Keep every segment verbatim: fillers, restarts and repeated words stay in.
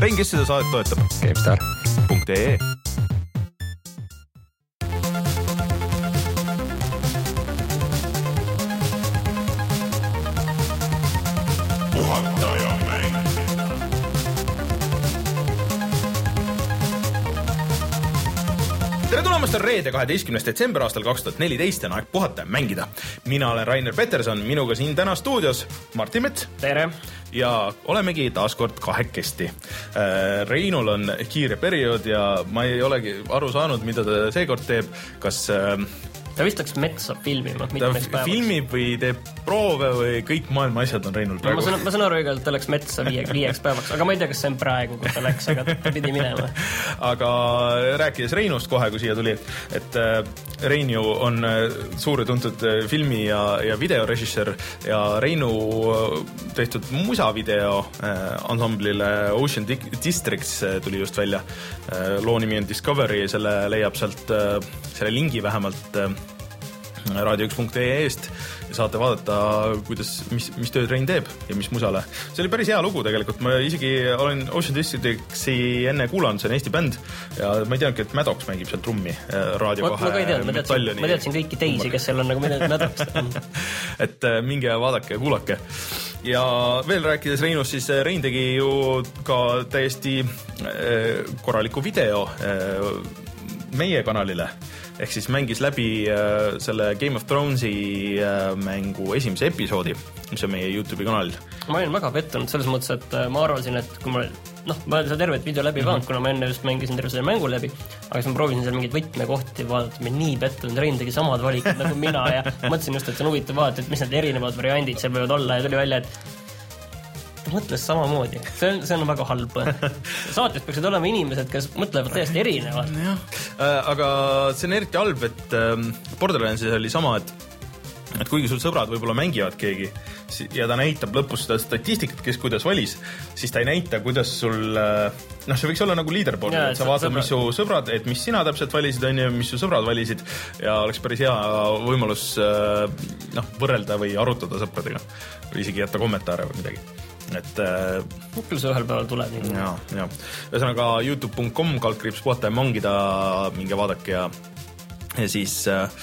Rein, kes seda saadet toetab? GameStar punkt ee tere tulemast on reede kaheteistkümnes detsember aastal kaks tuhat neliteist ja on aeg puhata ja mängida. Mina olen Rainer Peterson, minuga siin täna stuudios Martin Mets. Tere! Ja olemegi taaskord kahekesti. Reinul on kiire periood ja ma ei olegi aru saanud, mida ta seekord teeb. Kas ta vist läks metsa filmima ta filmib või teeb proove või kõik maailma asjad on Reinul praegu. Ma saan, ma saan aru igal, et ta läks metsa viie, viieks päevaks, aga ma ei tea, kas see on praegu, kus ta läks, aga ta pidi minema. Aga rääkides Reinust kohe, kui siia tuli, et Reinu on suur ja tuntud filmi ja, ja videorežissöör ja Reinu tehtud musavideo ensemblile Ocean Districts tuli just välja. Loo nimi on Discovery, selle leiab sealt, selle lingi vähemalt raadio üks punkt ee eest ja saate vaadata, kuidas, mis, mis tööd Rein teeb ja mis musale. See oli päris hea lugu tegelikult. Ma isegi olen Ocean Districtsi enne kuulanud, see on Eesti bänd ja ma ei teadnudki, et Maddox mängib seal trummi raadio kahe. Ma ka ei teadnud, ma teadsin, ma teadsin kõiki teisi, kes seal on nagu Maddox. et minge vaadake ja kuulake. Ja veel rääkides Reinust, siis Rein tegi ju ka täiesti korraliku video meie kanalile. Ehk siis mängis läbi äh, selle Game of Thronesi äh, mängu esimese episoodi, mis on meie YouTube'i kanalil. Ma olin väga pettunud selles mõttes, et äh, ma arvasin, et kui ma, noh, ma olen seda tervet video läbi vaadanud, mm-hmm. kuna ma enne just mängisin terve selle mängu läbi, aga siis ma proovisin seal mingid võtmekohti vaadata, ma nii pettunud, Rein tegi samad valikud nagu mina ja mõtlesin just, et see on huvitav vaadata, et mis need erinevad variandid seal võivad olla ja tuli välja, et ta mõtles samamoodi. See on, see on väga halb. Saates peaksid olema inimesed, kes mõtlevad täiesti erinevad. Ja, aga see on eriti halb, et Borderlandsis oli sama, et, et kuigi sul sõbrad võib-olla mängivad keegi ja ta näitab lõpus seda statistikat, kes kuidas valis, siis ta ei näita, kuidas sul, noh, see võiks olla nagu leaderboard, ja, et sa vaatad, mis su sõbrad, et mis sina täpselt valisid, on ju, mis su sõbrad valisid ja oleks päris hea võimalus noh, võrrelda või arutada sõpradega või isegi jätta kommentaare või midagi. Et küll see ühel päeval tuleb nii. Ja, ja. Ühesõnaga youtube punkt com kaldkriips puhata ja mangida, minge vaadake ja, ja siis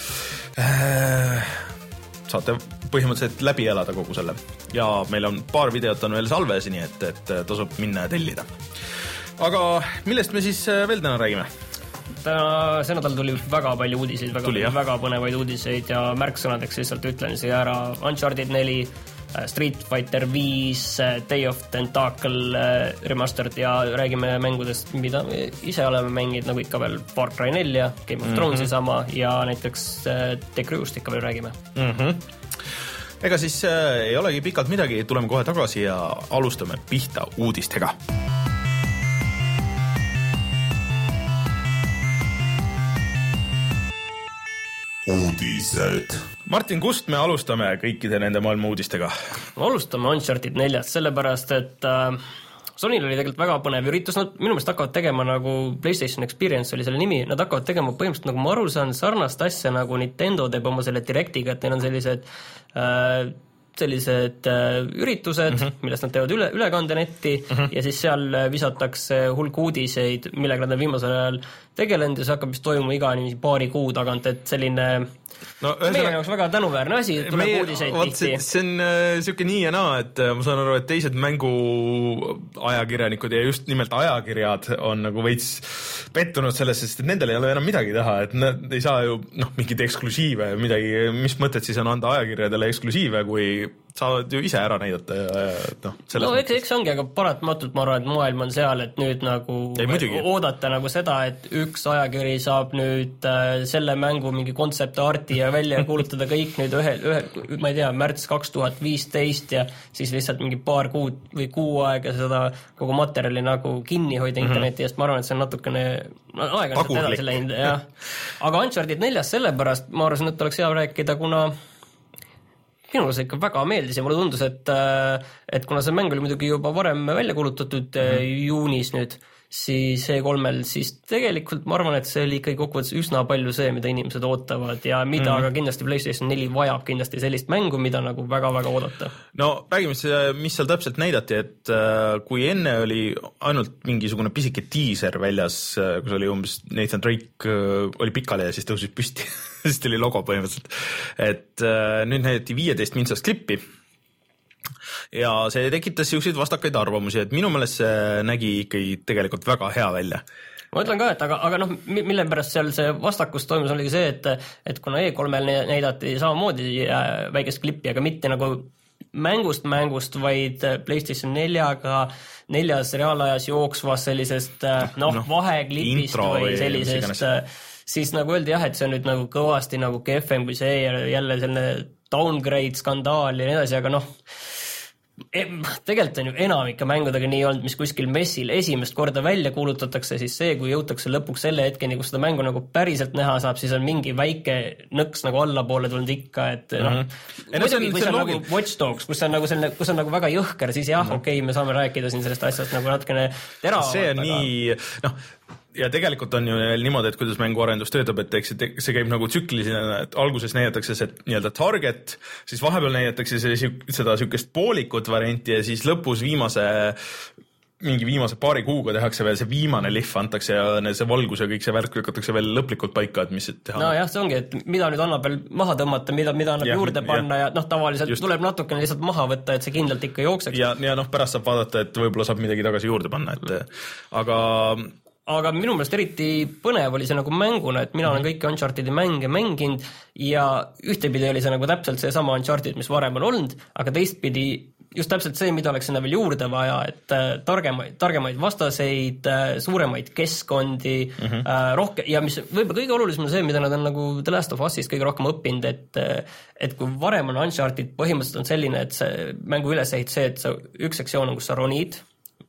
äh, saate põhimõtteliselt läbi elada kogu selle. Ja meil on paar videot on veel salves, nii et, et tasub minna ja tellida. Aga millest me siis veel täna räägime? Täna, see nädal tuli väga palju uudiseid, väga, tuli, väga põnevaid uudiseid ja märksõnadeks lihtsalt ütlen siia ära Uncharted neli, Street Fighter viis, Day of Tentacle remastered ja räägime mängudest, mida ise oleme mänginud, nagu ikka veel Far Cry neli, Game of Thronesi mm-hmm. sama ja näiteks The Crew'st ikka veel räägime. Mm-hmm. Ega siis äh, ei olegi pikalt midagi, tuleme kohe tagasi ja alustame pihta uudistega. Uudised. Martin, kust me alustame kõikide nende maailma uudistega? Alustame Uncharted neljast, sellepärast, et äh, Sonyl oli tegelikult väga põnev üritus, nad minu meelest hakkavad tegema nagu PlayStation Experience oli selle nimi, nad hakkavad tegema põhimõtteliselt nagu ma aru saan sarnast asja nagu Nintendo teeb oma selle Directiga, et neil on sellised äh, sellised äh, üritused, mm-hmm. millest nad teevad üle, ülekande netti mm-hmm. ja siis seal visatakse hulk uudiseid, millega nad on viimasel ajal tegelenud ja see hakkab vist toimuma iga paari kuu tagant, et selline no, meie jaoks väga tänuväärne asi, tuleb meie, uudiseid vaat, tihti. See, see on äh, siuke nii ja naa, et äh, ma saan aru, et teised mängu ajakirjanikud ja just nimelt ajakirjad on nagu veits pettunud sellest, sest et nendel ei ole enam midagi teha, et nad ei saa ju noh, mingid eksklusiive midagi, mis mõtted siis on anda ajakirjadele eksklusiive, kui saavad ju ise ära näidata ja, no, no eks, eks ongi, aga paratmatult ma arvan, et maailm on seal, et nüüd nagu ei, oodata nagu seda, et üks ajakiri saab nüüd äh, selle mängu mingi kontseptarti ja välja kuulutada kõik nüüd ühe, ühe, ma ei tea, märts kaks tuhat viisteist ja siis lihtsalt mingi paar kuud või kuu aega seda kogu materjali nagu kinni hoida mm-hmm. interneti eest, ma arvan, et see on natukene no, aega on edasi läinud, jah. Aga Uncharted neljast sellepärast ma arvasin, et oleks hea rääkida, kuna minule see ikka väga meeldis ja mulle tundus, et, et kuna see mäng oli muidugi juba varem välja kuulutatud mm-hmm. juunis nüüd, siis E kolmel, siis tegelikult ma arvan, et see oli ikkagi kokkuvõttes üsna palju see, mida inimesed ootavad ja mida mm. aga kindlasti PlayStation neli vajab kindlasti sellist mängu, mida nagu väga-väga oodata. No räägime, mis seal täpselt näidati, et kui enne oli ainult mingisugune pisike diiser väljas, kus oli umbes Nathan Drake oli pikali ja siis tõusis püsti, siis tuli logo põhimõtteliselt, et nüüd näidati viieteist mintsast klippi ja see tekitas siukseid vastakaid arvamusi, et minu meelest see nägi ikkagi tegelikult väga hea välja. Ma ütlen ka, et aga, aga noh, mille pärast seal see vastakus toimus oligi see, et, et kuna E kolmel näidati samamoodi väikest klippi, aga mitte nagu mängust mängust, vaid PlayStation neljaga neljas reaalajas jooksvas sellisest noh, no, vaheklipist või sellisest, siis nagu öeldi jah, et see on nüüd nagu kõvasti nagu kehvem kui see ja jälle selline downgrade skandaal ja nii edasi, aga noh, tegelikult on ju enamike mängudega nii olnud, mis kuskil messil esimest korda välja kuulutatakse, siis see, kui jõutakse lõpuks selle hetkeni, kus seda mängu nagu päriselt näha saab, siis on mingi väike nõks nagu allapoole tulnud ikka, et noh, mm-hmm. muidugi, kui see on nagu Watch Dogs, kus on nagu selline, kus on nagu väga jõhker, siis jah, mm-hmm. okei okay,, me saame rääkida siin sellest asjast nagu natukene teravalt. See on aga... nii, noh, ja tegelikult on ju niimoodi, et kuidas mänguarendus töötab, et eks see käib nagu tsüklilisena, et alguses näidatakse see nii-öelda target, siis vahepeal näidatakse see, seda sükest poolikut varianti ja siis lõpus viimase mingi viimase paari kuuga tehakse veel see viimane lihv antakse ja see valgus ja kõik see värk lükatakse veel lõplikult paika, et mis teha. No jah, see ongi, et mida nüüd annab veel maha tõmmata, mida, mida annab ja, juurde panna ja, ja noh, tavaliselt just. Tuleb natukene lihtsalt maha võtta, et see kindlalt ikka jookseks. Ja, ja noh, pärast saab vaadata, et võib-olla saab midagi tagasi juurde panna, et aga aga minu meelest eriti põnev oli see nagu mänguna, et mina olen kõiki Unchartedi mänge mänginud ja ühtepidi oli see nagu täpselt see sama Uncharted, mis varem on olnud, aga teistpidi just täpselt see, mida oleks sinna veel juurde vaja, et targemaid, targemaid vastaseid, suuremaid keskkondi, mm-hmm. rohkem, ja mis võib-olla kõige olulisem on see, mida nad on nagu The Last of Us'ist kõige rohkem õppinud, et, et kui varem on Uncharted põhimõtteliselt on selline, et see mängu ülesehit see, et sa, üks sektsioon on, kus sa ronid,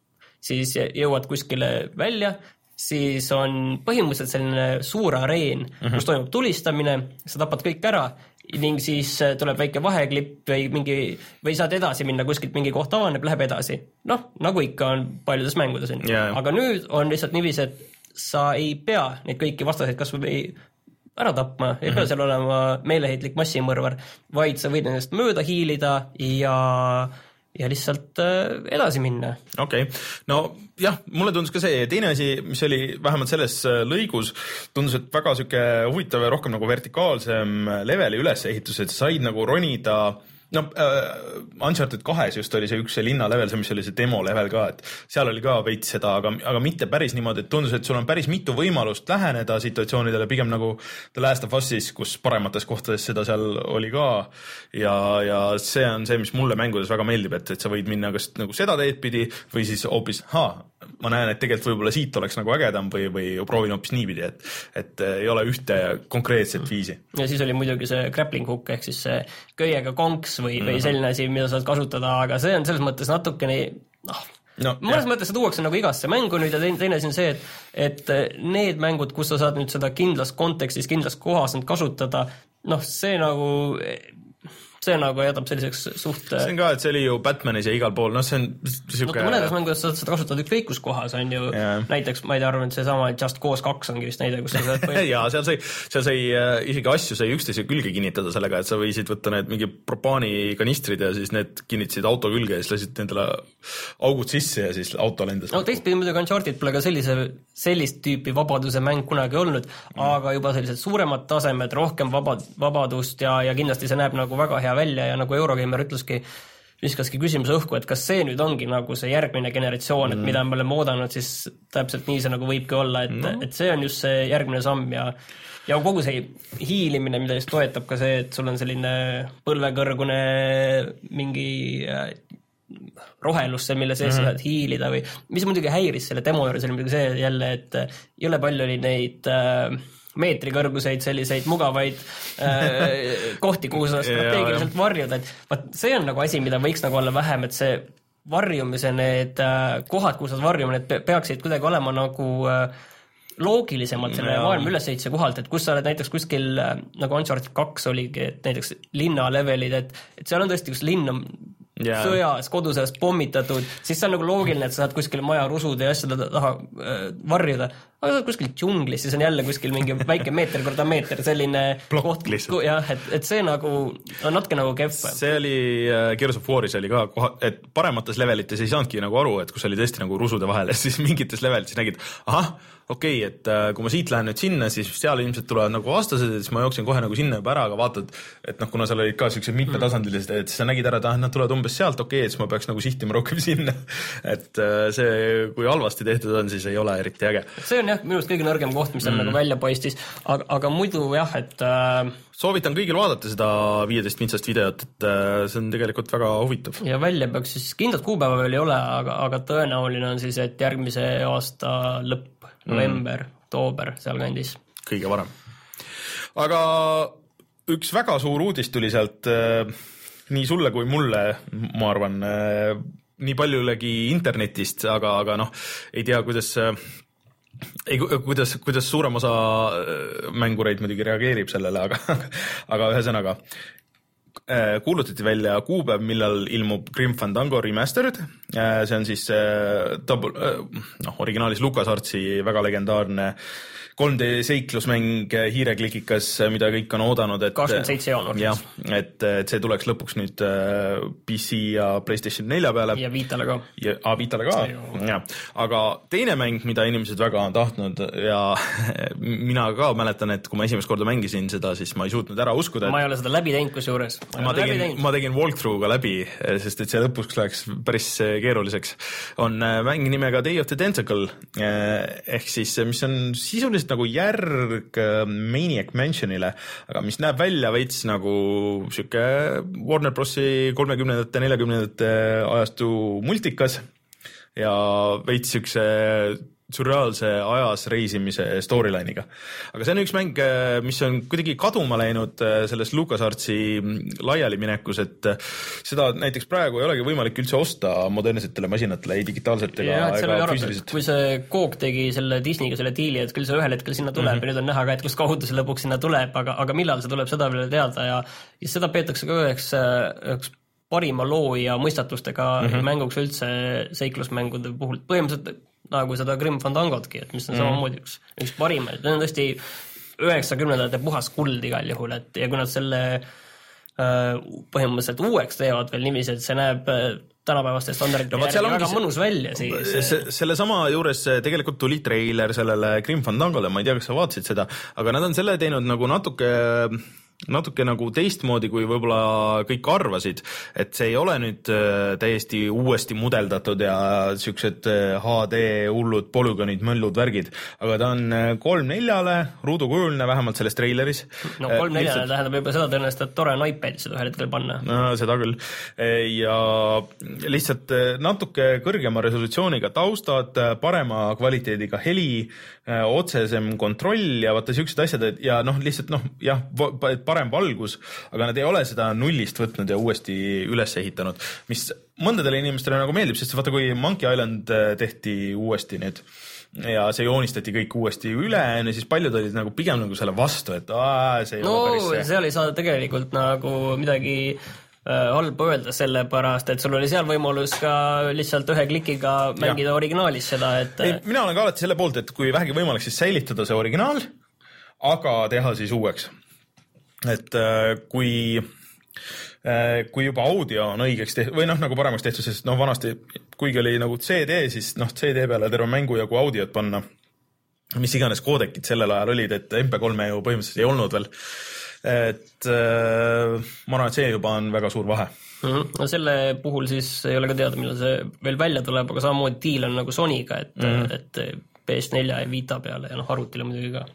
siis jõuad kuskile välja, siis on põhimõtteliselt selline suur areen, mm-hmm. kus toimub tulistamine, sa tapad kõik ära ning siis tuleb väike vaheklipp või mingi, või saad edasi minna kuskilt mingi koht avaneb, läheb edasi. Noh, nagu ikka on paljudes mängudes. Yeah. Aga nüüd on lihtsalt niiviisi, et sa ei pea neid kõiki vastaseid kas või ära tapma, ei mm-hmm. pea seal olema meeleheitlik massimõrvar, vaid sa võid nendest mööda hiilida ja ja lihtsalt edasi minna. Okei, okay. No jah, mulle tundus ka see, teine asi, mis oli vähemalt selles lõigus, tundus, et väga süke huvitav ja rohkem nagu vertikaalsem leveli ülesehitus, et said nagu ronida no uh, Uncharted kahes just oli see üks see linna level, see mis oli see demo level ka, et seal oli ka veits seda, aga, aga mitte päris niimoodi, et tundus, et sul on päris mitu võimalust läheneda situatsioonidele, pigem nagu The Last of Us'is, kus paremates kohtades seda seal oli ka ja, ja see on see, mis mulle mängudes väga meeldib, et, et sa võid minna kas nagu seda teed pidi või siis hoopis, haa, ma näen, et tegelikult võib-olla siit oleks nagu ägedam või, või proovin hoopis niipidi, et, et ei ole ühte konkreetset viisi. Ja siis oli muidugi see grappling hook ehk siis see köiega konks või, või selline asi, mida saad kasutada, aga see on selles mõttes natukene noh, no, mõnes jah. Mõttes see tuuakse nagu igasse mängu nüüd ja teine, teine asi on see, et, et need mängud, kus sa saad nüüd seda kindlas kontekstis, kindlas kohas nüüd kasutada, noh, see nagu see nagu jätab selliseks suht... See on ka, et see oli ju Batmanis ja igal pool, noh see on siuke... No, mõnedes mängudes saad seda kasutada ükskõik kus kohas, on ju yeah. näiteks, ma ei tea, arvan, et see sama Just Cause kaks ongi vist näide, kus sa saad... ja seal sai, seal sai äh, isegi asju sai üksteise külge kinnitada sellega, et sa võisid võtta need mingi propaani kanistrid ja siis need kinnitasid auto külge ja siis lasid endale augud sisse ja siis auto lendas. No teistpidi muidugi Uncharted pole ka sellise, sellist tüüpi vabaduse mäng kunagi olnud, mm. aga juba sellised suuremad tasemed, rohkem vabad, vabadust ja, ja kindlasti see näeb nagu väga hea välja ja nagu Eurogeimer ütleski, viskaski küsimuse õhku, et kas see nüüd ongi nagu see järgmine generatsioon, et mm. mida me oleme oodanud, siis täpselt nii see nagu võibki olla, et, no. et see on just see järgmine samm ja, ja kogu see hiilimine, mida just toetab ka see, et sul on selline põlvekõrgune mingi rohelus, mille sees mm-hmm. saad hiilida või mis muidugi häiris selle demo juures oli muidugi see jälle, et jõle palju oli neid äh, meetri kõrguseid selliseid mugavaid äh, kohti, kuhu sa strateegiliselt varjud, et vaat see on nagu asi, mida võiks nagu olla vähem, et see varjumise need äh, kohad, kuhu sa varjuma, need peaksid kuidagi olema nagu äh, loogilisemalt selle ja. Maailma ülesehituse kohalt, et kus sa oled näiteks kuskil, äh, nagu Uncharted kaks oligi, et näiteks linna levelid, et, et seal on tõesti, kus linn on yeah. sõjas, kodusõjas pommitatud, siis see on nagu loogiline, et sa saad kuskil maja rusude ja asjade taha äh, varjuda, aga sa saad kuskil džunglis, siis on jälle kuskil mingi väike meeter korda meeter, selline plokk lihtsalt. Jah, et, et see nagu on natuke nagu kehv. See oli uh, Gears of War'is oli ka koha, et paremates levelites ei saanudki nagu aru, et kus oli tõesti nagu rusude vahel, siis mingites levelites nägid, ahah, okei, okay, et äh, kui ma siit lähen nüüd sinna, siis seal ilmselt tulevad nagu vastased, et siis ma jooksin kohe nagu sinna juba ära, aga vaatad, et noh, kuna seal olid ka sellised mitmetasandilised, et siis sa nägid ära, et ah, nad tulevad umbes sealt, okei okay,, et siis ma peaks nagu sihtima rohkem sinna. Et äh, see, kui halvasti tehtud on, siis ei ole eriti äge. See on jah, minust kõige nõrgem koht, mis on mm. nagu välja paistis, aga, aga muidu jah, et äh... soovitan kõigil vaadata seda viieteist mintsast videot, et äh, see on tegelikult väga huvitav. Ja välja peaks siis, kindlat kuupäeva veel ei ole, aga, aga tõenäoline on siis, et järgmise aasta lõpp november, mm. oktoober, seal kandis. Kõige varem. Aga üks väga suur uudis tuli sealt äh, nii sulle kui mulle, ma arvan, äh, nii paljulegi internetist, aga, aga noh, ei tea, kuidas äh, ei, kuidas, kuidas suurem osa mängureid muidugi reageerib sellele, aga, aga ühesõnaga äh, kuulutati välja kuupäev, millal ilmub Grim Fandango Remastered. Äh, see on siis äh, double, äh, noh, originaalis LucasArtsi väga legendaarne kolm D seiklusmäng hiireklikikas, mida kõik on oodanud, et kakskümmend seitse jaanuar. Jah, et, et see tuleks lõpuks nüüd P C ja PlayStation nelja peale. Ja Vitale ka. Ja a, Vitale ka, jah. Aga teine mäng, mida inimesed väga on tahtnud ja mina ka mäletan, et kui ma esimest korda mängisin seda, siis ma ei suutnud ära uskuda. Et... Ma ei ole seda läbi teinud kusjuures. Ma, ma, tegin, ma tegin walkthrough'ga läbi, sest et see lõpuks läks päris keeruliseks. On mäng nimega Day of the Tentacle, ehk siis, mis on sisuliselt nagu järg Maniac Mansionile, aga mis näeb välja veits nagu siuke Warner Brosi kolmekümnendate, neljakümnendate ajastu multikas ja veits siukse surreaalse ajas reisimise storyline'iga. Aga see on üks mäng, mis on kuidagi kaduma läinud selles LucasArtsi laialiminekus, et seda näiteks praegu ei olegi võimalik üldse osta modernsetele masinatele, ei digitaalselt ega, ja, ega füüsiliselt. Kui see Koog tegi selle Disneyga selle diili, et küll see ühel hetkel sinna tuleb mm -hmm. ja nüüd on näha ka, et kus kaudu see lõpuks sinna tuleb, aga, aga millal see tuleb, seda veel teada ja, ja seda peetakse ka üheks, üheks parima loo ja mõistatustega mm -hmm. mänguks üldse seiklusmängude puhul. Põhimõtteliselt nagu seda Grim Fandangotki, et mis on mm. samamoodi üks, üks parima, et need on tõesti üheksakümnendate puhas kuld igal juhul, et ja kui nad selle äh, põhimõtteliselt uueks teevad veel niiviisi, et see näeb tänapäevaste standardite no, järgi väga mõnus välja, siis see, selle sama juures tegelikult tuli treiler sellele Grim Fandangole, ma ei tea, kas sa vaatasid seda, aga nad on selle teinud nagu natuke natuke nagu teistmoodi, kui võib-olla kõik arvasid, et see ei ole nüüd täiesti uuesti mudeldatud ja siuksed H D hullud polügonid, möllud, värgid, aga ta on kolm neljale ruudukujuline, vähemalt selles treileris. No kolm neljale lihtsalt... tähendab juba seda tõenäoliselt, et tore on iPad seda ühel hetkel panna. No seda küll. Ja lihtsalt natuke kõrgema resolutsiooniga taustad, parema kvaliteediga heli, otsesem kontroll ja vaata siuksed asjad ja noh, lihtsalt noh, jah, parem valgus, aga nad ei ole seda nullist võtnud ja uuesti üles ehitanud, mis mõndadele inimestele nagu meeldib, sest vaata, kui Monkey Island tehti uuesti nüüd ja see joonistati kõik uuesti üle, siis paljud olid nagu pigem nagu selle vastu, et aa, see ei no, ole päris see. Seal ei saa tegelikult nagu midagi äh, halba öelda selle pärast, et sul oli seal võimalus ka lihtsalt ühe klikiga mängida ja. Originaalis seda, et ei, mina olen ka alati selle poolt, et kui vähegi võimalik, siis säilitada see originaal, aga teha siis uueks. Et kui, kui juba audio on õigeks tehtud, või noh, nagu paremaks tehtud, sest noh, vanasti, kuigi oli nagu C D, siis noh, C D peale terve mängu jagu audiot panna, mis iganes koodekid sellel ajal olid, et M P kolme ju põhimõtteliselt ei olnud veel. Et ma arvan, et see juba on väga suur vahe. Mm-hmm. No selle puhul siis ei ole ka teada, millal see veel välja tuleb, aga samamoodi deal on nagu Sonyga, et, mm-hmm. et P S neljä ja Vita peale ja noh, arvutile muidugi ka.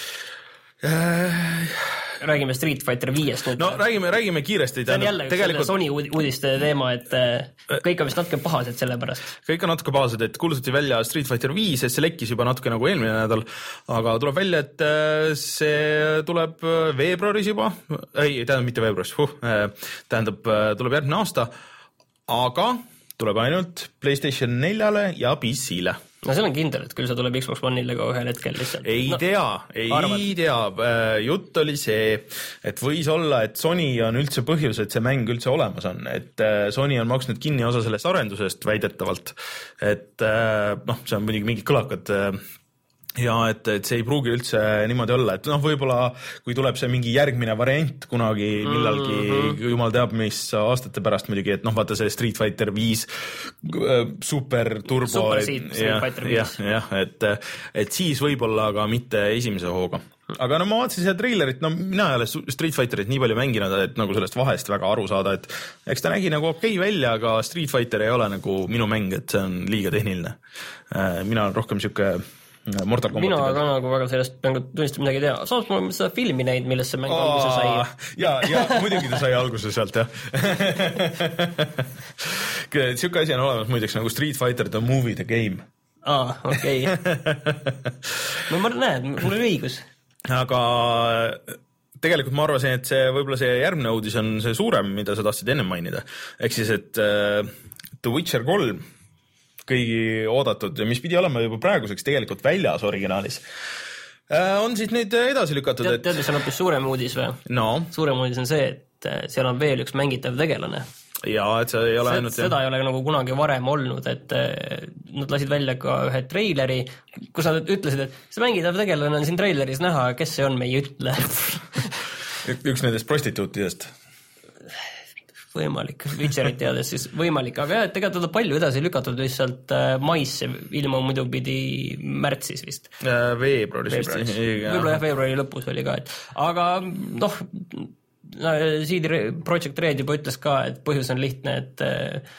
Räägime Street Fighter viiest nüüd. No räägime, räägime kiiresti. See on jälle tegelikult... Sony uudiste teema, et kõik on vist natuke pahased selle pärast. Kõik on natuke pahased, et kuulutati välja Street Fighter viis, et see lekkis juba natuke nagu eelmine nädal, aga tuleb välja, et see tuleb veebruaris juba, ei, tähendab mitte veebruaris, huh, tähendab, tuleb järgmine aasta, aga tuleb ainult PlayStation neljale ja P C-le. no seal on kindel, et küll see tuleb Xbox One'ile ka ühel hetkel lihtsalt. Ei no, tea, ei arvad. tea. Jutt oli see, et võis olla, et Sony on üldse põhjus, et see mäng üldse olemas on, et Sony on maksnud kinni osa sellest arendusest väidetavalt, et noh, see on muidugi mingid kõlakad ja et, et see ei pruugi üldse niimoodi olla, et noh, võib-olla kui tuleb see mingi järgmine variant kunagi millalgi, mm-hmm. jumal teab, mis aastate pärast muidugi, et noh, vaata see Street Fighter viis super turbo. Super Street Fighter viis. jah, jah, et, et siis võib-olla aga mitte esimese hooga. Aga no ma vaatasin seda treilerit, no mina ei ole Street Fighterit nii palju mänginud, et nagu sellest vahest väga aru saada, et eks ta nägi nagu okei välja, aga Street Fighter ei ole nagu minu mäng, et see on liiga tehniline. Mina olen rohkem siuke Mortal Kombat. Mina ka nagu väga sellest mängu tunnistab midagi tea. Samas ma olen seda filmi näinud, millest see mäng oh, alguse sai. Ja, ja muidugi ta sai alguse sealt, jah. Siuke asi on olemas muideks nagu Street Fighter the movie, the game. Aa, okei. Okay. no ma näen, mul oli õigus. Aga tegelikult ma arvasin, et see võib-olla see järgmine uudis on see suurem, mida sa tahtsid enne mainida. Ehk siis, et uh, The Witcher kolm kõigi oodatud ja mis pidi olema juba praeguseks tegelikult väljas originaalis. On siis nüüd edasi lükatud. Tead, et... tead, mis on hoopis suurem uudis või? No. Suurem uudis on see, et seal on veel üks mängitav tegelane. Ja, et see ei ole ainult... Seda ei ole nagu kunagi varem olnud, et nad lasid välja ka ühe treileri, kus nad ütlesid, et see mängitav tegelane on siin treileris näha, kes see on, me ei ütle. üks nendest prostituutidest. Võimalik, Witcherit teades siis võimalik, aga jah, et tegelikult teda palju edasi lükatud lihtsalt maisse, ilma muidu pidi märtsis vist. Veebruaris vist. Võib-olla jah, veebruari lõpus oli ka, et aga noh, C D Projekt Red juba ütles ka, et põhjus on lihtne, et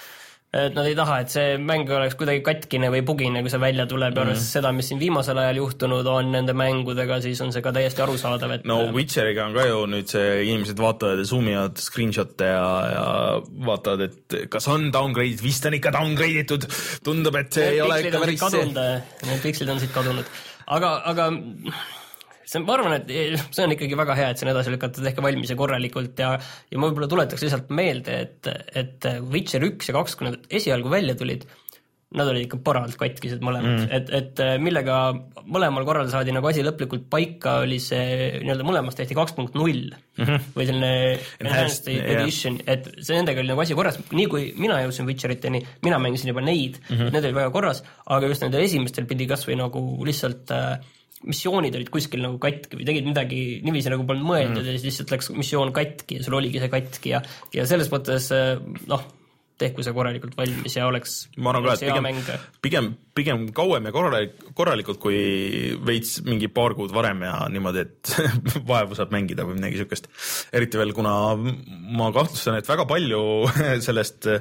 et nad ei taha, et see mäng oleks kuidagi katkine või bugine, kui see välja tuleb ja mm. seda, mis siin viimasel ajal juhtunud on nende mängudega, siis on see ka täiesti arusaadav. Et... No Witcheriga on ka ju nüüd see, inimesed vaatavad ja zoomivad screenshotte ja, ja vaatavad, et kas on downgrade, vist on ikka downgrade itud, tundub, et see need ei ole ikka päris see. Need pikslid on siit kadunud. Aga, aga see, ma arvan, et see on ikkagi väga hea, et see on edasi lükatud ehk valmis ja korralikult ja, ja ma võib-olla tuletaks lihtsalt meelde, et, et Witcher üks ja kaks, kui nad esialgu välja tulid, nad olid ikka paralt katkised mõlemad, mm. et, et millega mõlemal korral saadi nagu asi lõplikult paika, oli see nii-öelda mõlemast tehti kaks punkt null mm-hmm. või selline enhanced edition, yeah. et see nendega oli nagu asi korras, nii kui mina jõudsin Witcheriteni, mina mängisin juba neid, mm-hmm. need olid väga korras, aga just nende esimestel pidi kas või nagu lihtsalt äh, missioonid olid kuskil nagu katki või tegid midagi niiviisi nagu polnud mõeldud mm. ja siis lihtsalt läks missioon katki ja sul oligi see katki ja, ja selles mõttes noh, tehku see korralikult valmis ja oleks ma arvan ka, et pigem, pigem, pigem kauem ja korralik, korralikult kui veits mingi paar kuud varem ja niimoodi, et vaevu saab mängida või midagi sükest. Eriti veel, kuna ma kahtlustan, et väga palju sellest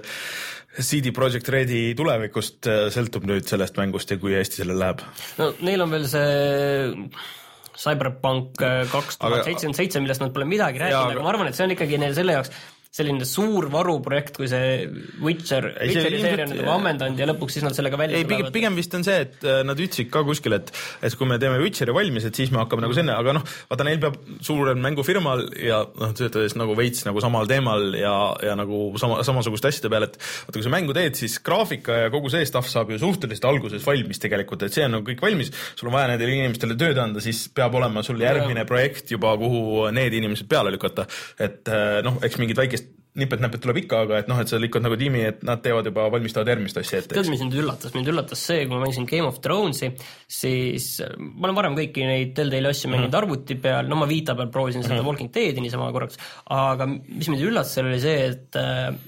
C D Projekt Redi tulevikust sõltub nüüd sellest mängust ja kui hästi sellel läheb. No neil on veel see Cyberpunk kaks tuhat seitsekümmend seitse, millest nad pole midagi rääkinud, aga ma arvan, et see on ikkagi neil selle jaoks selline suur varuprojekt, kui see Witcher, Witcheri seeria on nagu ammendanud ja lõpuks siis nad sellega välja ei, tulevad. Pigem vist on see, et nad ütlesid ka kuskil, et, et kui me teeme Witcheri valmis, et siis me hakkame nagu senne, aga noh, vaata neil peab suurel mängufirmal ja noh, töötades nagu veits nagu samal teemal ja, ja nagu sama, samasugust asjade peale, et vaata, kui sa mängu teed, siis graafika ja kogu see stuff saab ju suhteliselt alguses valmis tegelikult, et see on nagu kõik valmis, sul on vaja nendele inimestele tööd anda, siis peab olema sul järgmine projekt juba, kuhu need inimesed peale lükata, et noh, eks mingid väikest nipet-näpet tuleb ikka, aga et noh, et sa likud nagu tiimi, et nad teevad juba valmistavad järgmist asja ette. Tead, mis mind üllatas? Mind üllatas see, kui ma mängisin Game of Thronesi, siis ma olen varem kõiki neid Telltale'i asju mänginud mm. arvuti peal, no ma Vita peal proovisin seda mm. Walking Deadi niisama korraks, aga mis mind üllatas seal oli see, et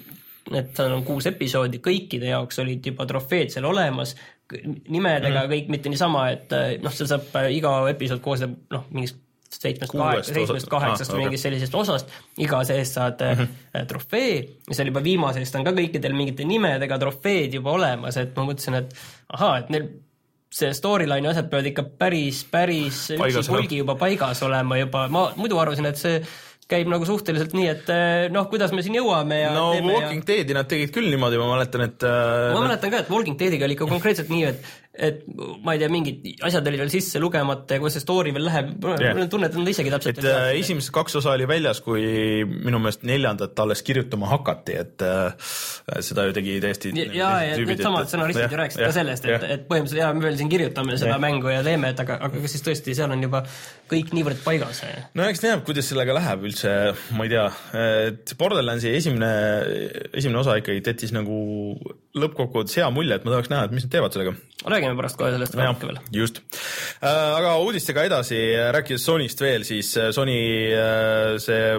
et seal on kuus episoodi, kõikide jaoks olid juba trofeed seal olemas, nimedega mm. kõik mitte niisama, et noh, seal saab iga episood koosneb noh, mingist seitsmest kaheksast või mingist sellisest osast, iga seest saad mm-hmm. trofee, mis oli juba viimasest on ka kõikidel mingite nimedega trofeed juba olemas, et ma mõtlesin, et aha, et neil see storyline asjad peavad ikka päris, päris üksi pulgi juba paigas olema juba, ma muidu arvasin, et see käib nagu suhteliselt nii, et noh, kuidas me siin jõuame ja no Walking ja... Deadi nad tegid küll niimoodi, ma mäletan, et ma mäletan ka, et Walking Deadiga oli ikka konkreetselt nii, et et ma ei tea, mingid asjad olid veel sisse lugemata ja kuidas see story veel läheb, yeah. tunne, et nad isegi täpselt et äh, esimesed kaks osa oli väljas, kui minu meelest neljandat alles kirjutama hakati, et äh, seda ju tegi täiesti ja, ja, ja need samad stsenaristid ju rääkisid ka sellest, et, et põhimõtteliselt jaa, me veel siin kirjutame seda ja. mängu ja teeme, et aga, aga kas siis tõesti seal on juba kõik niivõrd paigas? No eks näeb, kuidas sellega läheb üldse, ma ei tea, et Borderlandsi esimene, esimene osa ikkagi teetis nagu lõppkokkuvõttes hea mulje, et ma tahaks näha, et mis nad teevad sellega. Räägime pärast kohe sellest ja, veel. Just. Aga uudistega edasi, rääkides Sonyst veel, siis Sony see,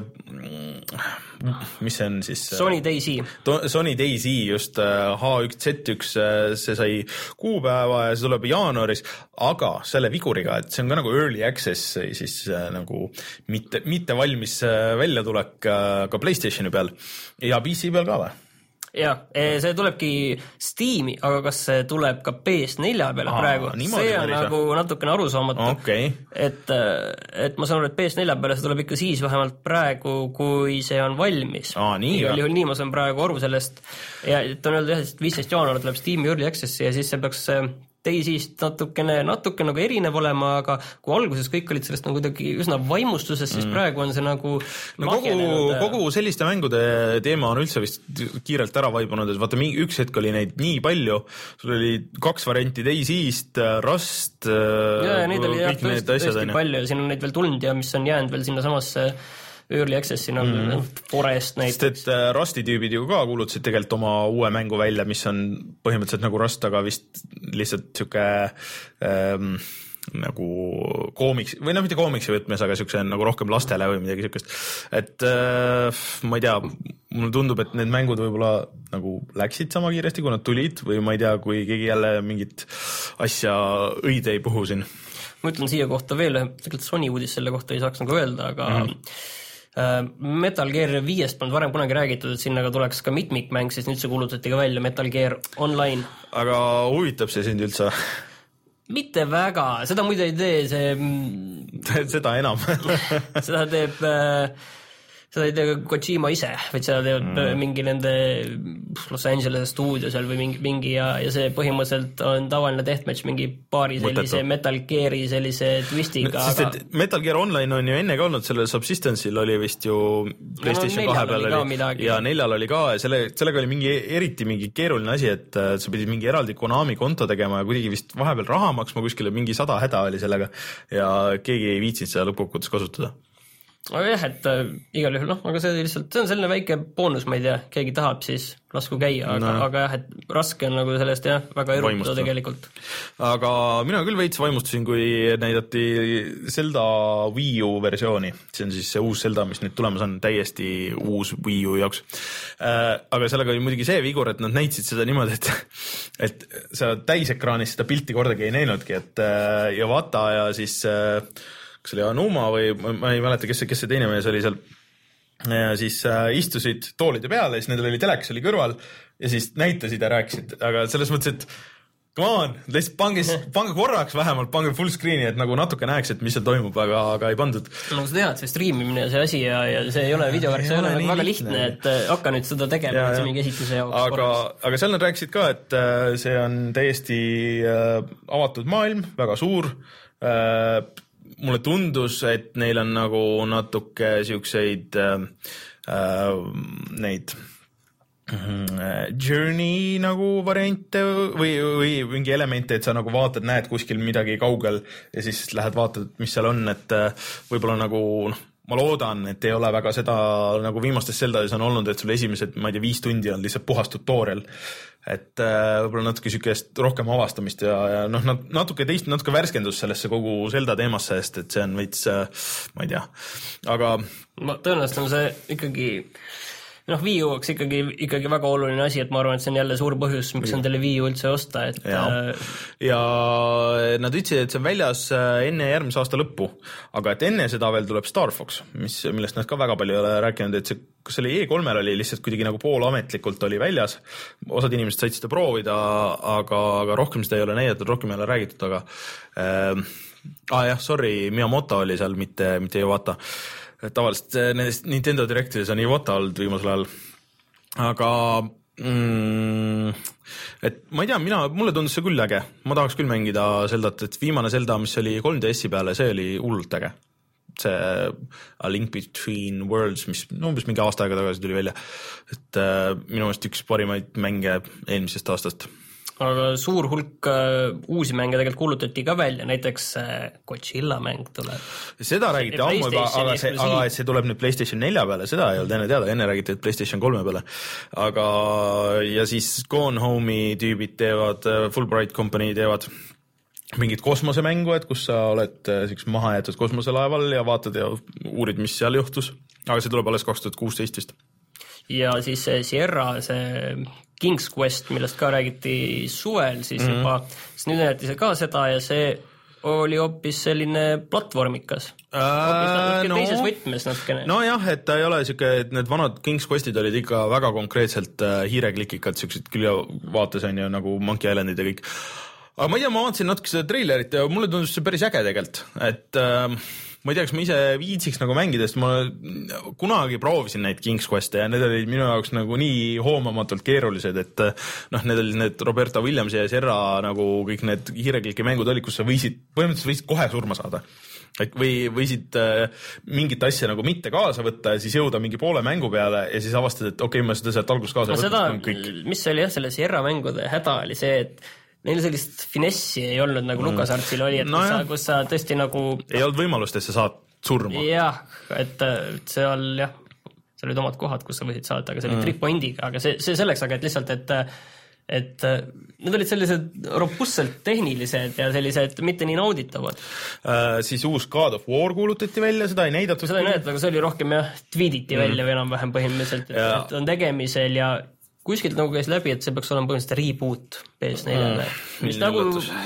mis see on siis? Sony DayZ. Sony DayZ, just H üks Z üks, see sai kuupäeva ja see tuleb jaanuaris, aga selle viguriga, et see on ka nagu early access, siis nagu mitte, mitte valmis väljatulek ka PlayStationi peal ja P C peal ka või? Jah, see tulebki Steam'i, aga kas see tuleb ka P S neli peale Aa, praegu? See on nagu natukene arusaamatu, okay. et, et ma saan aru, et P S neli peale see tuleb ikka siis vähemalt praegu, kui see on valmis. Aa, nii, Igal juhul nii ma saan praegu aru sellest. Ja et on öeldud, et viisteist jaanuar tuleb Steam'i Early Access'i ja siis see peaks teisist natukene, natuke nagu erinev olema, aga kui alguses kõik olid sellest nagu kuidagi üsna vaimustuses, siis mm. praegu on see nagu no kogu, kogu selliste mängude teema on üldse vist kiirelt ära vaibunud, et vaata, üks hetk oli neid nii palju, sul oli kaks varianti Daisy-st, Rust, ja, ja neid oli jah, tõesti, tõesti palju ja siin on neid veel tulnud ja mis on jäänud veel sinna samasse Early Access'i nagu mm. Forest näiteks. Sest et Rusti tüübid ju ka kuulutasid tegelikult oma uue mängu välja, mis on põhimõtteliselt nagu Rust, aga vist lihtsalt siuke ähm, nagu koomiks, või noh, mitte koomiksi võtmes, aga siukse nagu rohkem lastele või midagi siukest. Et äh, ma ei tea, mulle tundub, et need mängud võib-olla nagu läksid sama kiiresti, kui nad tulid või ma ei tea, kui keegi jälle mingit asja õide ei puhu siin. Ma ütlen siia kohta veel, tegelikult Sony uudis selle kohta ei saaks nagu öelda, aga mm. Metal Gear viiest polnud varem kunagi räägitud, et sinna tuleks ka mitmikmäng, siis nüüd see kuulutati ka välja Metal Gear Online. Aga huvitab see sind üldse? Mitte väga, seda muide ei tee see seda enam seda teeb seda ei tee Kojima ise, vaid seda teeb mm. mingi nende Los Angeles stuudio seal või mingi, mingi ja, ja see põhimõtteliselt on tavaline deathmatch mingi paari sellise Mõtetu. Metal Gear'i sellise twistiga. Sest aga... et Metal Gear Online on ju enne ka olnud, sellel Subsistence'il oli vist ju PlayStation no, kahe peal oli, oli ja neljal oli ka ja selle, sellega oli mingi eriti mingi keeruline asi, et sa pidid mingi eraldi Konami konto tegema ja kuidagi vist vahepeal raha maksma kuskile, mingi sada häda oli sellega ja keegi ei viitsinud seda lõppkokkuvõttes kasutada. Aga jah, et äh, igal juhul, noh, aga see lihtsalt, see on selline väike boonus, ma ei tea, keegi tahab, siis lasku käia, aga, no. aga jah, et raske on nagu sellest jah, väga erutada tegelikult. Aga mina küll veits vaimustusin, kui näidati Zelda Wii U versiooni, see on siis see uus Zelda, mis nüüd tulemas on, täiesti uus Wii U jaoks. Äh, aga sellega oli muidugi see vigur, et nad näitasid seda niimoodi, et, et sa täisekraanis seda pilti kordagi ei näinudki, et äh, ja vaata ja siis äh, kas oli Anuma või ma ei mäleta, kes see, kes see teine mees oli seal ja siis äh, istusid toolide peale ja siis nendel oli telekas oli kõrval ja siis näitasid ja rääkisid, aga selles mõttes, et come on, lihtsalt pange, pange korraks vähemalt, pange full screen'i, et nagu natuke näeks, et mis seal toimub, aga, aga ei pandud. No sa tead, see streamimine ja see asi ja, ja see ei ole videovärk, see ei ole nagu väga lihtne, et hakka nüüd seda tegema, et see mingi esituse jaoks. Aga, aga seal nad rääkisid ka, et see on täiesti äh, avatud maailm, väga suur äh, mulle tundus, et neil on nagu natuke siukseid äh, äh, neid äh, journey nagu variante või, või mingi elemente, et sa nagu vaatad, näed kuskil midagi kaugel ja siis lähed vaatad, mis seal on, et äh, võib-olla nagu noh, ma loodan, et ei ole väga seda, nagu viimastes Zeldades on olnud, et sul esimesed, ma ei tea, viis tundi on lihtsalt puhast tutorial. Et äh, võib-olla natuke sükest rohkem avastamist ja, ja noh, natuke teist, natuke värskendus sellesse kogu Zelda teemasse, sest et see on veits, äh, ma ei tea, aga... Ma tõenäoliselt on see ikkagi... noh, Wii U oleks ikkagi, ikkagi väga oluline asi, et ma arvan, et see on jälle suur põhjus, miks on teile Wii U üldse osta, et ja, äh... ja nad ütlesid, et see on väljas enne järgmise aasta lõppu, aga et enne seda veel tuleb Star Fox, mis, millest nad ka väga palju ei ole rääkinud, et see, kas selle E kolmel oli lihtsalt kuidagi nagu poolametlikult oli väljas, osad inimesed said seda proovida, aga, aga rohkem seda ei ole näidatud, rohkem ei ole räägitud, aga äh, ah jah, sorry, Miyamoto oli seal, mitte, mitte Iwata. Tavaliselt nendest Nintendo Directoris on Iwata olnud viimasel ajal, aga mm, et ma ei tea, mina, mulle tundus see küll äge, ma tahaks küll mängida Zeldat, et viimane Zelda, mis oli kolm D S-i peale, see oli hullult äge. See A Link Between Worlds, mis no, umbes mingi aasta aega tagasi tuli välja, et äh, minu meelest üks parimaid mänge eelmisest aastast. Aga suur hulk uh, uusi mänge tegelikult kuulutati ka välja, näiteks uh, Godzilla mäng tuleb. Seda räägiti ammu juba, aga, see, aga et see tuleb nüüd PlayStation nelja peale, seda ei olnud enne teada, enne räägiti, et PlayStation kolme peale. Aga ja siis Gone Home'i tüübid teevad, Fulbright Company teevad mingit kosmosemängu, et kus sa oled siks maha jäetud kosmoselaeval ja vaatad ja uurid, mis seal juhtus. Aga see tuleb alles kaks tuhat kuusteist vist. Ja siis Sierra, see King's Quest, millest ka räägiti suvel, siis mm-hmm. juba, siis nüüd näeti see ka seda ja see oli hoopis selline platvormikas. Hoopis no, teises võtmes natukene. No jah, et ta ei ole siuke, et need vanad King's Questid olid ikka väga konkreetselt uh, hiireklikikad, siuksed küljavaates on ju nagu Monkey Islandid ja kõik. Aga ma ei tea, ma vaatasin natuke seda treilerit ja mulle tundus see päris äge tegelikult, et uh, ma ei tea, kas ma ise viitsiks nagu mängida, sest ma kunagi proovisin neid King's Quest'e ja need olid minu jaoks nagu nii hoomamatult keerulised, et noh, need olid need Roberta Williams ja Serra nagu kõik need hiirekliki mängud olid, kus sa võisid, põhimõtteliselt võisid kohe surma saada. Et või võisid äh, mingit asja nagu mitte kaasa võtta ja siis jõuda mingi poole mängu peale ja siis avastad, et okei okay,, ma seda sealt algust kaasa no seda, mis oli jah, selle Serra mängude häda oli see, et neil sellist finessi ei olnud nagu mm. LucasArtsil oli, et no kus, sa, kus sa tõesti nagu ei olnud võimalust, et sa saad surma. Jah, et seal jah, seal olid omad kohad, kus sa võisid saada, aga see oli mm. tripoindiga, aga see, see selleks, aga et lihtsalt, et et need olid sellised robustselt tehnilised ja sellised mitte nii nauditavad. Äh, siis uus God of War kuulutati välja, seda ei näidatud. Seda ei näidatud, aga see oli rohkem jah, tweetiti mm. välja või enam-vähem põhimõtteliselt, et, et on tegemisel ja kuskilt nagu käis läbi, et see peaks olema põhimõtteliselt reboot P S neljale. Mm, mis nagu,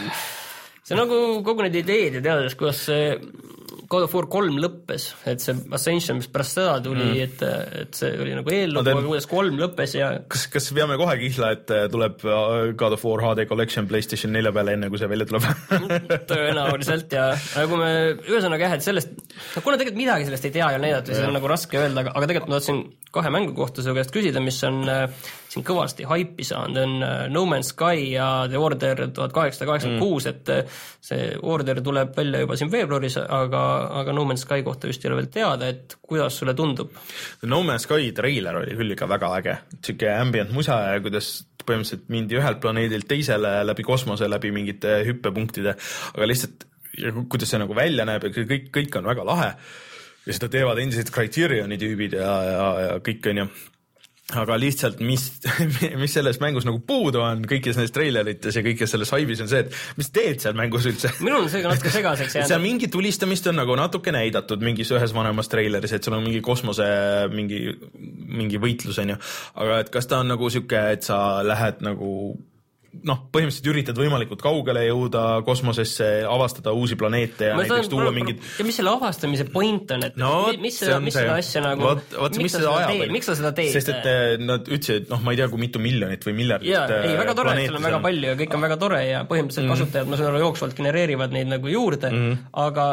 see nagu kogu need ideed ja teades, kuidas see God of War kolm lõppes, et see Ascension, mis pärast seda tuli, mm. et, et see oli nagu eellugu, no, aga kuidas kolm lõppes ja kas, kas veame kohe kihla, et tuleb God of War H D Collection PlayStation nelja peale enne, kui see välja tuleb? Tõenäoliselt ja kui me ühesõnaga jah, et sellest no, kuna tegelikult midagi sellest ei tea ja näidata, siis on nagu raske öelda, aga, aga tegelikult ma tahtsin kahe mängu kohta su käest küsida, mis on äh, siin kõvasti haipi saanud, on äh, No Man's Sky ja The Order tuhat kaheksasada kaheksakümmend kuus, et äh, see Order tuleb välja juba siin veebruaris, aga, aga No Man's Sky kohta just ei ole veel teada, et kuidas sulle tundub? No Man's Sky trailer oli küll ikka väga äge, siuke ambient musa ja kuidas põhimõtteliselt mindi ühelt planeedilt teisele läbi kosmose, läbi mingite hüppepunktide, aga lihtsalt kuidas see nagu välja näeb ja kõik, kõik on väga lahe ja seda teevad endiselt Criterioni tüübid ja, ja, ja kõik on ju. Aga lihtsalt, mis, mis selles mängus nagu puudu on kõikis nendes treilerites ja kõikis selles haibis on see, et mis teed seal mängus üldse? Minul on see ka natuke segaseks jäänud. Seal mingi tulistamist on nagu natuke näidatud mingis ühes vanemas treileris, et seal on mingi kosmose mingi, mingi võitlus on ju. Aga et kas ta on nagu siuke, et sa lähed nagu noh, põhimõtteliselt üritad võimalikult kaugele jõuda kosmosesse, avastada uusi planeete ja ma näiteks tuua mingid ja mis selle avastamise point on, et no, mis, seda, mis seda asja nagu vaat, vaat, miks, sa teed, miks sa seda teed? Sest et nad ütlesid, et noh, ma ei tea, kui mitu miljonit või miljardit ja, ei, väga tore, et seal on väga palju ja kõik on väga tore ja põhimõtteliselt mm. kasutajad, ma saan aru, jooksvalt genereerivad neid nagu juurde mm. aga,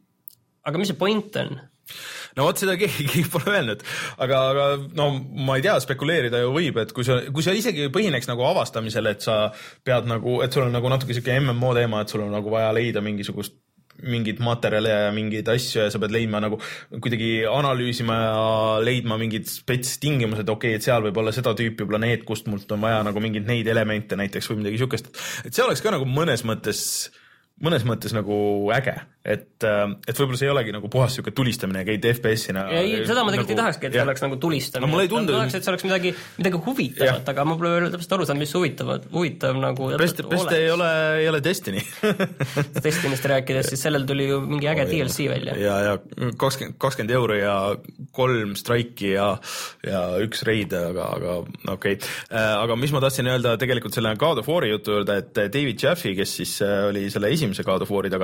aga mis see point on? No vot seda keegi, keegi pole öelnud, aga, aga no ma ei tea, spekuleerida ju võib, et kui sa, kui sa isegi põhineks nagu avastamisele, et sa pead nagu, et sul on nagu natuke siuke M M O teema, et sul on nagu vaja leida mingisugust mingid materjale ja mingeid asju ja sa pead leidma nagu kuidagi analüüsima ja leidma mingid spets tingimused, okei, et seal võib olla seda tüüpi planeet, kust mult on vaja nagu mingeid neid elemente näiteks või midagi siukest, et see oleks ka nagu mõnes mõttes mõnes mõttes nagu äge, et, et võib-olla see ei olegi nagu puhas siuke tulistamine ja käid F P S-ina. Ei, seda ma tegelikult nagu, ei tahakski, et see oleks nagu tulistamine. No, mulle ei tundu... ma tahaks, et see oleks midagi, midagi huvitavat, aga ma pole veel täpselt aru saanud, mis huvitav, huvitav nagu Best, best ei ole, ei ole Destiny. Destinist rääkides, siis sellel tuli ju mingi äge oh, D L C välja. Ja, ja kakskümmend, kakskümmend euro ja kolm strike'i ja, ja üks raid, aga, aga okei. Okay. Aga mis ma tahtsin öelda tegelikult selle God of War'i jutu juurde, et David Jaffe, kes siis oli selle esimene see God of War'i taga,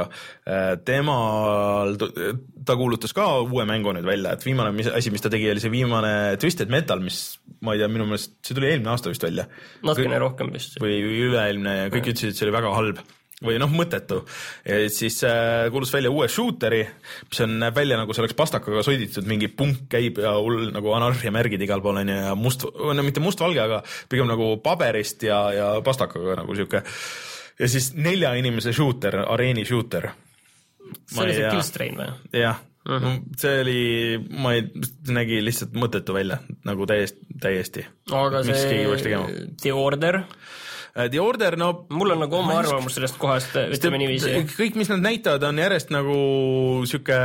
temal, ta kuulutas ka uue mängu nüüd välja, et viimane asi, mis ta tegi, oli see viimane Twisted Metal, mis ma ei tea, minu meelest, see tuli eelmine aasta vist välja. Natukene rohkem vist. Või üleeelmine ja kõik ütlesid, et see oli väga halb. või noh, mõttetu. Ja siis äh, kuulus välja uue shooteri, mis on, näeb välja nagu see oleks pastakaga sõiditud, mingi punk käib ja hull nagu anarhiamärgid igal pool on ja must, no mitte mustvalge, aga pigem nagu paberist ja, ja pastakaga nagu siuke. Ja siis nelja inimese shooter, areeni shooter. See oli see Killstrain või? Jah, uh-huh. see oli, ma ei, nägi lihtsalt mõttetu välja, nagu täiesti, täiesti. Aga Miks see The Order? The Order, no mul on nagu oma arvamus sellest kohast, ütleme niiviisi. Kõik, mis nad näitavad, on järjest nagu siuke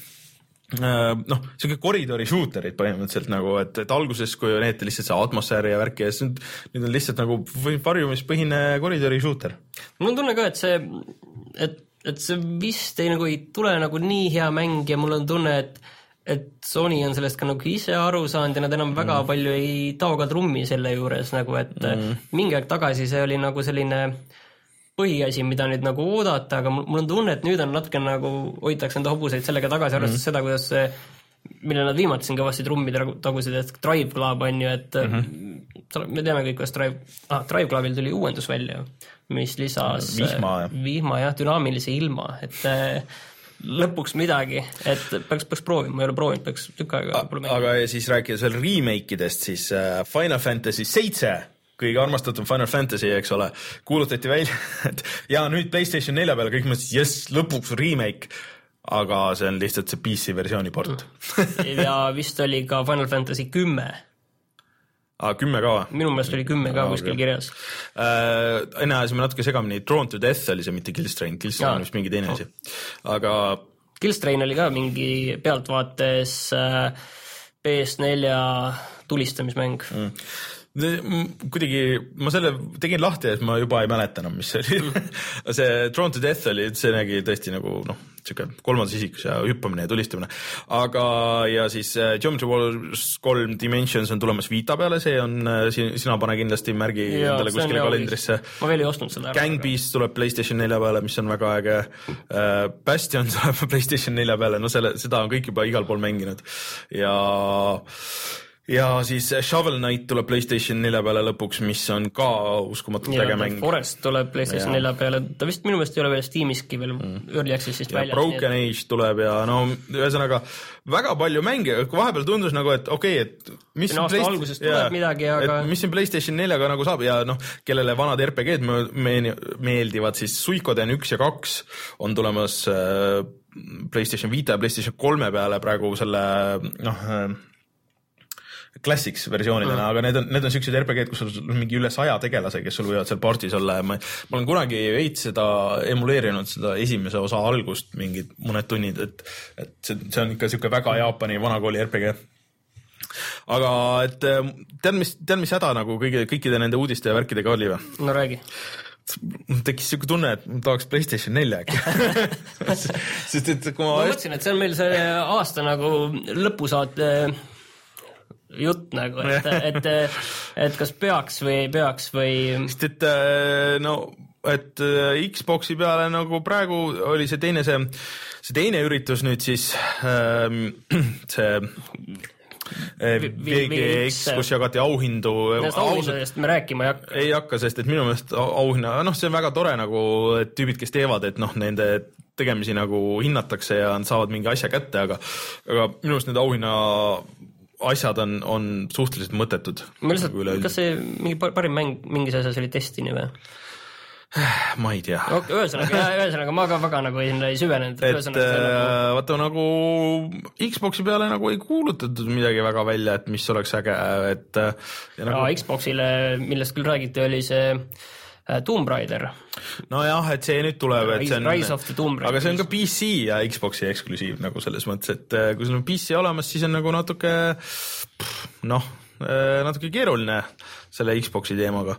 noh, siuke koridori shooterid põhimõtteliselt nagu, et, et alguses, kui need lihtsalt see atmosfääri ja värki ja siis nüüd, nüüd on lihtsalt nagu varjumispõhine koridori shooter. Mul on tunne ka, et see, et, et see vist ei, nagu ei tule nagu nii hea mäng ja mul on tunne, et et Sony on sellest ka nagu ise aru saanud ja nad enam väga mm. palju ei tao ka trummi selle juures, nagu et mm. mingi aeg tagasi see oli nagu selline põhiasi, mida nüüd nagu oodata, aga mul on tunne, et nüüd on natuke nagu hoitakse enda hobuseid sellega tagasi, arvestades mm. seda, kuidas see, mille nad viimati siin kõvasti trummida tagusid, et Drive Club on ju, et mm-hmm. me teame kõik, kuidas Drive, ah, Drive Clubil tuli uuendus välja, mis lisas vihma, vihma ja dünaamilise ilma, et lõpuks midagi, et peaks, peaks proovima, ma ei ole proovinud, peaks tükk aega aga siis rääkides veel remake-idest, siis Final Fantasy seitse, kõige armastatum Final Fantasy, eks ole, kuulutati välja, et ja nüüd PlayStation nelja peale kõik mõtlesid, jess, lõpuks remake, aga see on lihtsalt see P C versiooni port. ja vist oli ka Final Fantasy kümme. Ah, kümme ka või? Minu meelest oli kümme ka ah, kuskil okay. kirjas. Äh, enne ajasime natuke segamini, Drawn to Death oli see, mitte Killstrain, Killstrain oli vist mingi teine asi. Aga Killstrain oli ka mingi pealtvaates äh, P S nelja tulistamismäng. Mm. Kuidagi, ma selle tegin lahti, et ma juba ei mäleta enam, mis see oli. see Drawn to Death oli, see nägi tõesti nagu, noh, siuke kolmandas isikus ja hüppamine ja tulistamine. Aga, ja siis Geometry Wars kolm Dimensions on tulemas Vita peale, see on, sina pane kindlasti märgi ja, endale kuskile kalendrisse. Ma veel ei ostnud seda. Gang Beast tuleb PlayStation nelja peale, mis on väga äge. Bastion tuleb PlayStation nelja peale, no selle, seda on kõik juba igal pool mänginud. Ja ja siis Shovel Knight tuleb PlayStation nelja peale lõpuks, mis on ka uskumatult äge mäng. Forest tuleb PlayStation nelja peale, ta vist minu meelest ei ole veel Steamiski veel mm. Early Accessist väljas. Broken et... Age tuleb ja no ühesõnaga väga palju mänge, vahepeal tundus nagu, et okei, okay, et mis no, Playst... algusest tuleb ja, midagi, aga mis siin PlayStation neljaga nagu saab ja noh, kellele vanad R P G-d me- meeldivad, siis Suikoden üks ja kaks on tulemas äh, PlayStation Vita ja PlayStation kolme peale praegu selle noh äh, Classics versioonidena, mm. aga need on, need on sellised R P G-d, kus sul on mingi üle saja tegelase, kes sul võivad seal partis olla ja ma, ma olen kunagi veits seda emuleerinud, seda esimese osa algust mingid mõned tunnid, et, et see, see on ikka siuke väga Jaapani vanakooli R P G. Aga et tead, mis, tead, mis häda nagu kõigi, kõikide nende uudiste ja värkidega oli või? No räägi. Tekkis siuke tunne, et tahaks PlayStation nelja äkki. Sest et kui ma... ma mõtlesin, et see on meil see aasta nagu lõpusaate jutt nagu, et, et, et kas peaks või ei peaks või... Sest et no, et Xboxi peale nagu praegu oli see teine, see, see teine üritus nüüd siis see V G X, kus jagati auhindu. Nendest auhindadest me rääkima ei hakka. Ei hakka, sest et minu meelest auhinna, noh, see on väga tore nagu tüübid, kes teevad, et noh, nende tegemisi nagu hinnatakse ja saavad mingi asja kätte, aga, aga minu meelest need auhinna asjad on, on suhteliselt mõttetud. Ma lihtsalt, kas see mingi parim mäng mingis asjas oli Destiny või? Ma ei tea. No, ühesõnaga, ühesõnaga ma ka väga nagu ei, ei süvenenud. Et äh, nagu... vaata nagu Xboxi peale nagu ei kuulutatud midagi väga välja, et mis oleks äge. Et, ja nagu... ja, Xboxile, millest küll räägiti, oli see Tomb Raider. No jah, et see nüüd tuleb, et see on, Rise of the Tomb Raider. Aga see on ka P C ja Xboxi eksklusiiv nagu selles mõttes, et kui sul on P C olemas, siis on nagu natuke noh, natuke keeruline selle Xboxi teemaga.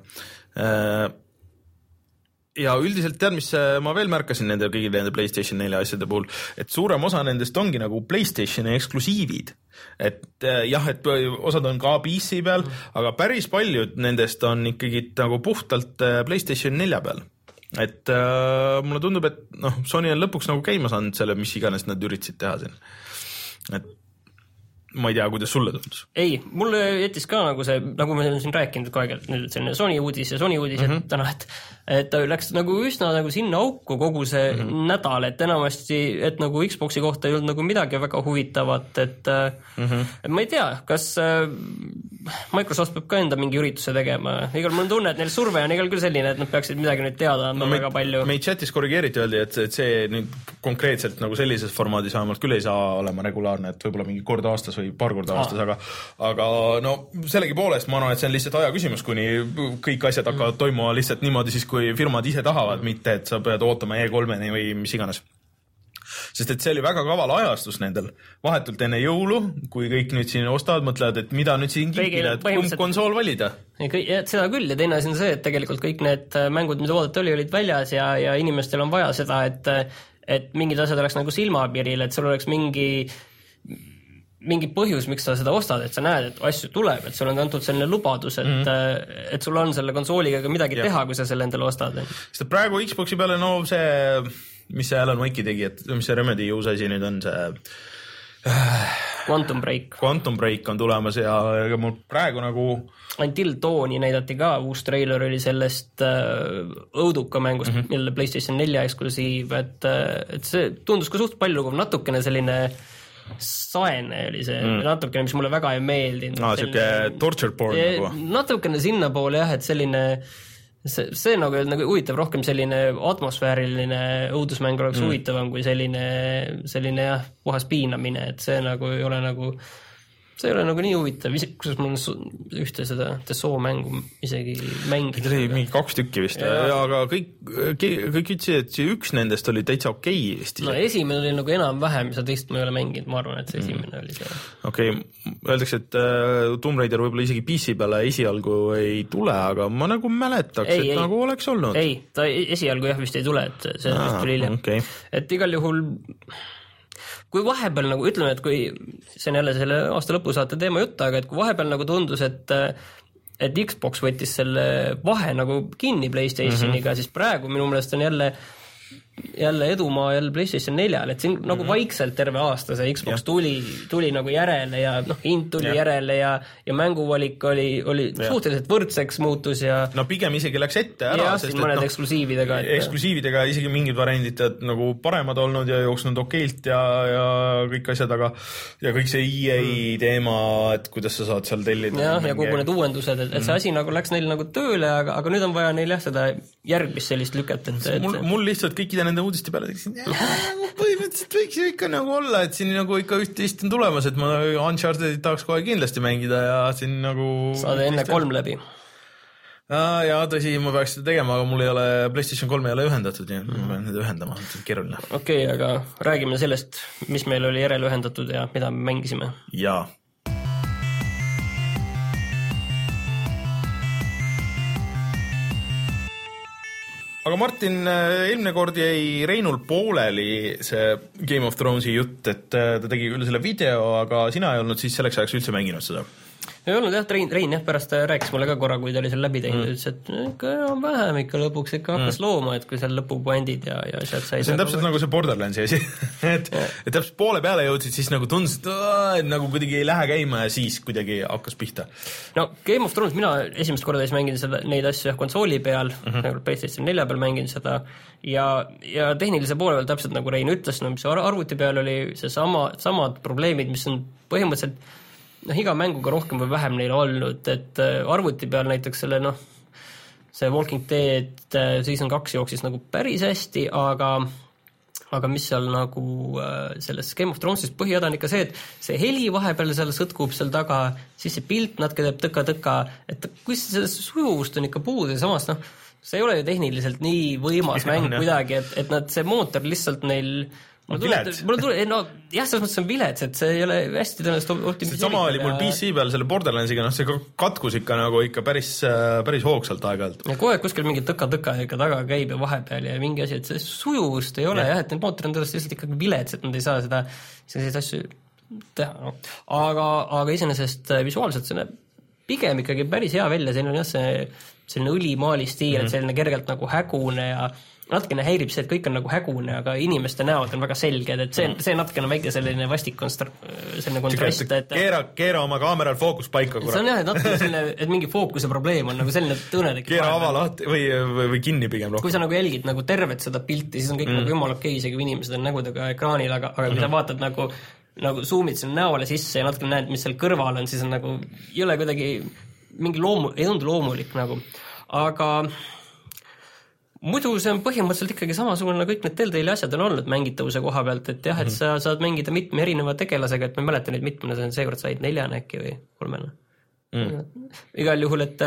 Ja üldiselt tead, mis ma veel märkasin nende kõigi nende PlayStation nelja asjade puhul, et suurem osa nendest ongi nagu PlayStationi eksklusiivid. Et jah, et osad on ka P C peal, aga päris paljud nendest on ikkagi nagu puhtalt PlayStation nelja peal. Et äh, mulle tundub, et noh, Sony on lõpuks nagu käima saanud selle, mis iganes nad üritasid teha siin. Et ma ei tea, kuidas sulle tundus? Ei, mulle jättis ka nagu see, nagu me oleme siin rääkinud kogu aeg, et nüüd selline Sony uudis ja Sony uudis, mm-hmm. et täna, et, et ta läks nagu üsna nagu sinna auku kogu see mm-hmm. nädal, et enamasti, et nagu Xboxi kohta ei olnud nagu midagi väga huvitavat, et, mm-hmm. et ma ei tea, kas Microsoft peab ka enda mingi ürituse tegema. Igal mul on tunne, et neil surve on igal küll selline, et nad peaksid midagi nüüd teada no, väga palju. Meid chatis korrigeeriti öeldi, et, et see nüüd konkreetselt nagu sellises formaadis vähemalt küll ei saa olema regulaarne, et võib-olla mingi kord aastas või paar korda aastas, aga, aga no sellegi poolest ma arvan, et see on lihtsalt aja küsimus, kuni kõik asjad hakkavad toimuma lihtsalt niimoodi siis, kui firmad ise tahavad, mitte et sa pead ootama E kolmeni või mis iganes. Sest et see oli väga kaval ajastus nendel. Vahetult enne jõulu, kui kõik nüüd siin ostavad, mõtlevad, et mida nüüd siin kinkida, et kumb konsool valida. Seda küll, ja teine asi on see, et tegelikult kõik need mängud, mida oodata oli, olid väljas ja, ja inimestel on vaja seda, et, et mingid asjad oleks nagu silmapiiril, et sul oleks mingi mingi põhjus, miks sa seda ostad, et sa näed, et asju tuleb, et sul on antud selline lubadus, et, mm. et sul on selle konsooliga midagi ja. teha, kui sa selle endale ostad. Sest praegu Xboxi peale, no see, mis see Alan Wake'i tegi, et mis see Remedy uus asi nüüd on, see Quantum Break. Quantum Break on tulemas ja mul praegu nagu Until Dawni näidati ka, uus trailer oli sellest äh, õuduka mängust, mm-hmm. mille PlayStation nelja eksklusiiv, et, et see tundus ka suht palju, kui natukene selline saene oli see, mm. natukene, mis mulle väga ei meeldinud. No, selline torture porn nagu. Natukene sinna poole jah, et selline see, see nagu, nagu huvitav rohkem selline atmosfääriline õudusmäng oleks mm. huvitavam kui selline, selline jah, puhas piinamine, et see nagu ei ole nagu see ei ole nagu nii huvitav, kusjuures mul on ühte seda Tesoo mängu isegi mängida. See oli mingi kaks tükki vist, ja, ja aga kõik, kõik ütlesid, et see üks nendest oli täitsa okei vist. No esimene oli nagu enam-vähem, seda teist ma ei ole mänginud, ma arvan, et see esimene mm. oli see. Okei, okay. Öeldakse, et uh, Tomb Raider võib-olla isegi P C peale esialgu ei tule, aga ma nagu mäletaks, ei, et ei, nagu oleks olnud. Ei, ta esialgu jah vist ei tule, et see ah, vist tuli hiljem. Okay. Et igal juhul kui vahepeal nagu ütleme, et kui see on jälle selle aasta lõpu saate teema jutt, aga et kui vahepeal nagu tundus, et et Xbox võttis selle vahe nagu kinni PlayStationiga, mm-hmm. siis praegu minu meelest on jälle jälle edumaa jälle PlayStation neljal, et siin mm-hmm. nagu vaikselt terve aasta see Xbox ja. tuli, tuli nagu järele ja noh, hind tuli ja. järele ja, ja mänguvalik oli, oli suhteliselt võrdseks muutus ja no pigem isegi läks ette ära, ja, sest mõned no, eksklusiividega et... eksklusiividega isegi mingid variandid nagu paremad olnud ja jooksnud okeilt ja, ja kõik asjad, aga ja kõik see E A mm. teema, et kuidas sa saad seal tellida ja, ja kogu need uuendused, et, et see asi nagu läks neil nagu tööle, aga, aga nüüd on vaja neil jah seda järgmist sellist lüket, et, et... Mul, mul lihtsalt kõikide nende uudiste peale teksin, põhimõtteliselt võiks ju ikka nagu olla, et siin nagu ikka üht-teist on tulemas, et ma Unchartedit tahaks kohe kindlasti mängida ja siin nagu saad enne kolm läbi. Ja tõsi, ma peaks seda tegema, aga mul ei ole PlayStation kolm ei ole ühendatud ja mm. ma pean need ühendama, see on keeruline. Okei, okay, aga räägime sellest, mis meil oli järele ühendatud ja mida me mängisime. Jaa. Aga Martin, eelmine kord jäi Reinul pooleli see Game of Thronesi jutt, et ta tegi küll selle video, aga sina ei olnud siis selleks ajaks üldse mänginud seda? Ei olnud jah, Rein, Rein jah, pärast rääkis mulle ka korra, kui ta oli seal läbi teinud, mm. ütles, et ikka enam vähem ikka lõpuks ikka hakkas mm. looma, et kui seal lõpupuendid ja, ja sealt sai... See on täpselt nagu see Borderlandsi asi, et, et täpselt poole peale jõudsid, siis nagu tundus, et, et nagu kuidagi ei lähe käima ja siis kuidagi hakkas pihta. No Game of Thrones, mina esimest korda siis mängin seda, neid asju jah, konsooli peal, mm -hmm. PlayStation nelja peal mängin seda ja, ja tehnilise poole peal täpselt nagu Rein ütles, no mis arvuti peal oli see sama, samad probleemid, mis on põhimõtteliselt noh, iga mänguga rohkem või vähem neil olnud, et arvuti peal näiteks selle noh, see Walking Dead season kaks jooksis nagu päris hästi, aga aga mis seal nagu selles Game of Thronesis põhihäda on ikka see, et see heli vahepeal seal sõtkub seal taga, siis see pilt natuke teeb tõka-tõka, et kui sellest sujuvust on ikka puudu ja samas noh, see ei ole ju tehniliselt nii võimas mäng kuidagi, et, et nad, see mootor lihtsalt neil Mul tule, mul tule, no jah, selles mõttes on vilets, et see ei ole hästi tõenäoliselt optimiseeritud. Sama oli mul P C peal selle Borderlandsiga, noh see katkus ikka nagu ikka päris, päris hoogsalt aeg-ajalt. Ja kohe kuskil mingi tõka-tõka ikka taga käib ja vahepeal ja mingi asi, et see sujuvust ei ole ja. jah, et need mootor on tõenäoliselt lihtsalt ikkagi vilets, et nad ei saa seda, selliseid asju teha. No. Aga, aga iseenesest visuaalselt see näeb pigem ikkagi päris hea välja, siin on jah see selline õlimaali stiil mm, -hmm. et selline kergelt nagu hägune ja natukene häirib see, et kõik on nagu hägune, aga inimeste näod on väga selged, et see, see natukene väike selline vastik konstra-, selline kontrast, et keera, keera oma kaameral fookus paika, kurat. See on jah, et natukene selline, et mingi fookuse probleem on nagu selline tõne. Keera ava lahti või, või, või kinni pigem rohkem. Kui sa nagu jälgid nagu tervet seda pilti, siis on kõik mm. nagu jumal okei, isegi kui inimesed on nägudega ekraanil, aga, aga mm. kui sa vaatad nagu, nagu zoomid sinna näole sisse ja natuke näed, mis seal kõrval on, siis on nagu, ei ole kuidagi mingi loomu, ei tundu loomulik nagu, aga muidu see on põhimõtteliselt ikkagi samasugune kõik need Telltale'i asjad on olnud mängitavuse koha pealt, et jah, et sa saad mängida mitme erineva tegelasega, et ma ei mäleta neid mitmene, see on seekord said neljane äkki või kolmene mm.. igal juhul, et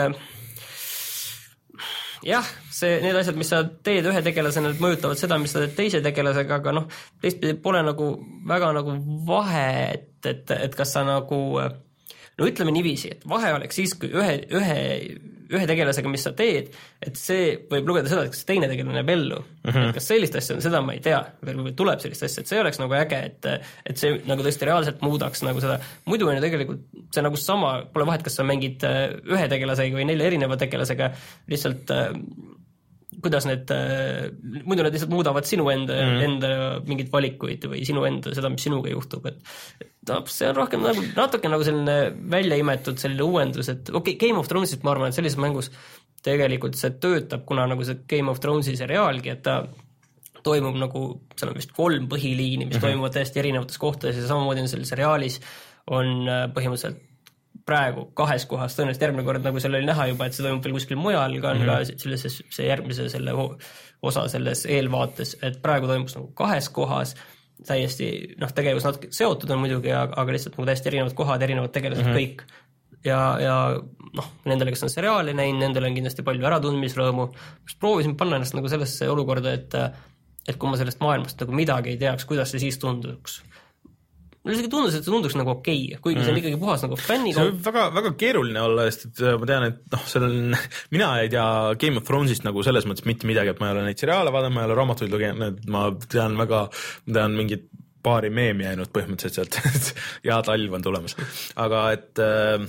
jah, see, need asjad, mis sa teed ühe tegelasena, mõjutavad seda, mis sa teed teise tegelasega, aga noh, teistpidi pole nagu väga nagu vahet, et, et kas sa nagu no ütleme niiviisi, et vahe oleks siis, kui ühe, ühe, ühe tegelasega, mis sa teed, et see võib lugeda seda, et kas teine tegelane jääb ellu. Mm -hmm. Et kas sellist asja on, seda ma ei tea, või tuleb sellist asja, et see oleks nagu äge, et, et see nagu tõesti reaalselt muudaks nagu seda. Muidu on ju tegelikult see nagu sama, pole vahet, kas sa mängid ühe tegelasega või nelja erineva tegelasega, lihtsalt kuidas need, muidu need lihtsalt muudavad sinu enda, mm. enda mingeid valikuid või sinu enda seda, mis sinuga juhtub, et, et no, see on rohkem nagu, natuke nagu selline välja imetud selline uuendus, et okei, okay, Game of Thrones'ist ma arvan, et sellises mängus tegelikult see töötab, kuna nagu see Game of Thrones'i seriaalgi, et ta toimub nagu, seal on vist kolm põhiliini, mis mm-hmm. toimuvad täiesti erinevates kohtades ja samamoodi on selle seriaalis on põhimõtteliselt praegu kahes kohas, tõenäoliselt järgmine kord, nagu seal oli näha juba, et see toimub veel kuskil mujal, ka on mm -hmm. ka selles, see järgmise selle osa selles eelvaates, et praegu toimus nagu kahes kohas, täiesti, noh, tegevus natuke seotud on muidugi, aga lihtsalt nagu täiesti erinevad kohad, erinevad tegelased mm -hmm. kõik. Ja, ja noh, nendele, kes on seriaali näinud, nendele on kindlasti palju äratundmisrõõmu. Proovisin panna ennast nagu sellesse olukorda, et, et kui ma sellest maailmast nagu midagi ei teaks, kuidas see siis tunduks. Mulle isegi tundus, et see tunduks nagu okei, okay, kuigi mm. see on ikkagi puhas nagu fänni. See võib väga, väga keeruline olla, sest et ma tean, et noh, seal on, mina ei tea Game of Thrones'ist nagu selles mõttes mitte midagi, et ma ei ole neid seriaale vaadanud, ma ei ole raamatuid lugenud, ma tean väga, ma tean mingit paari meemi jäänud põhimõtteliselt sealt, ja talv on tulemas. Aga et äh,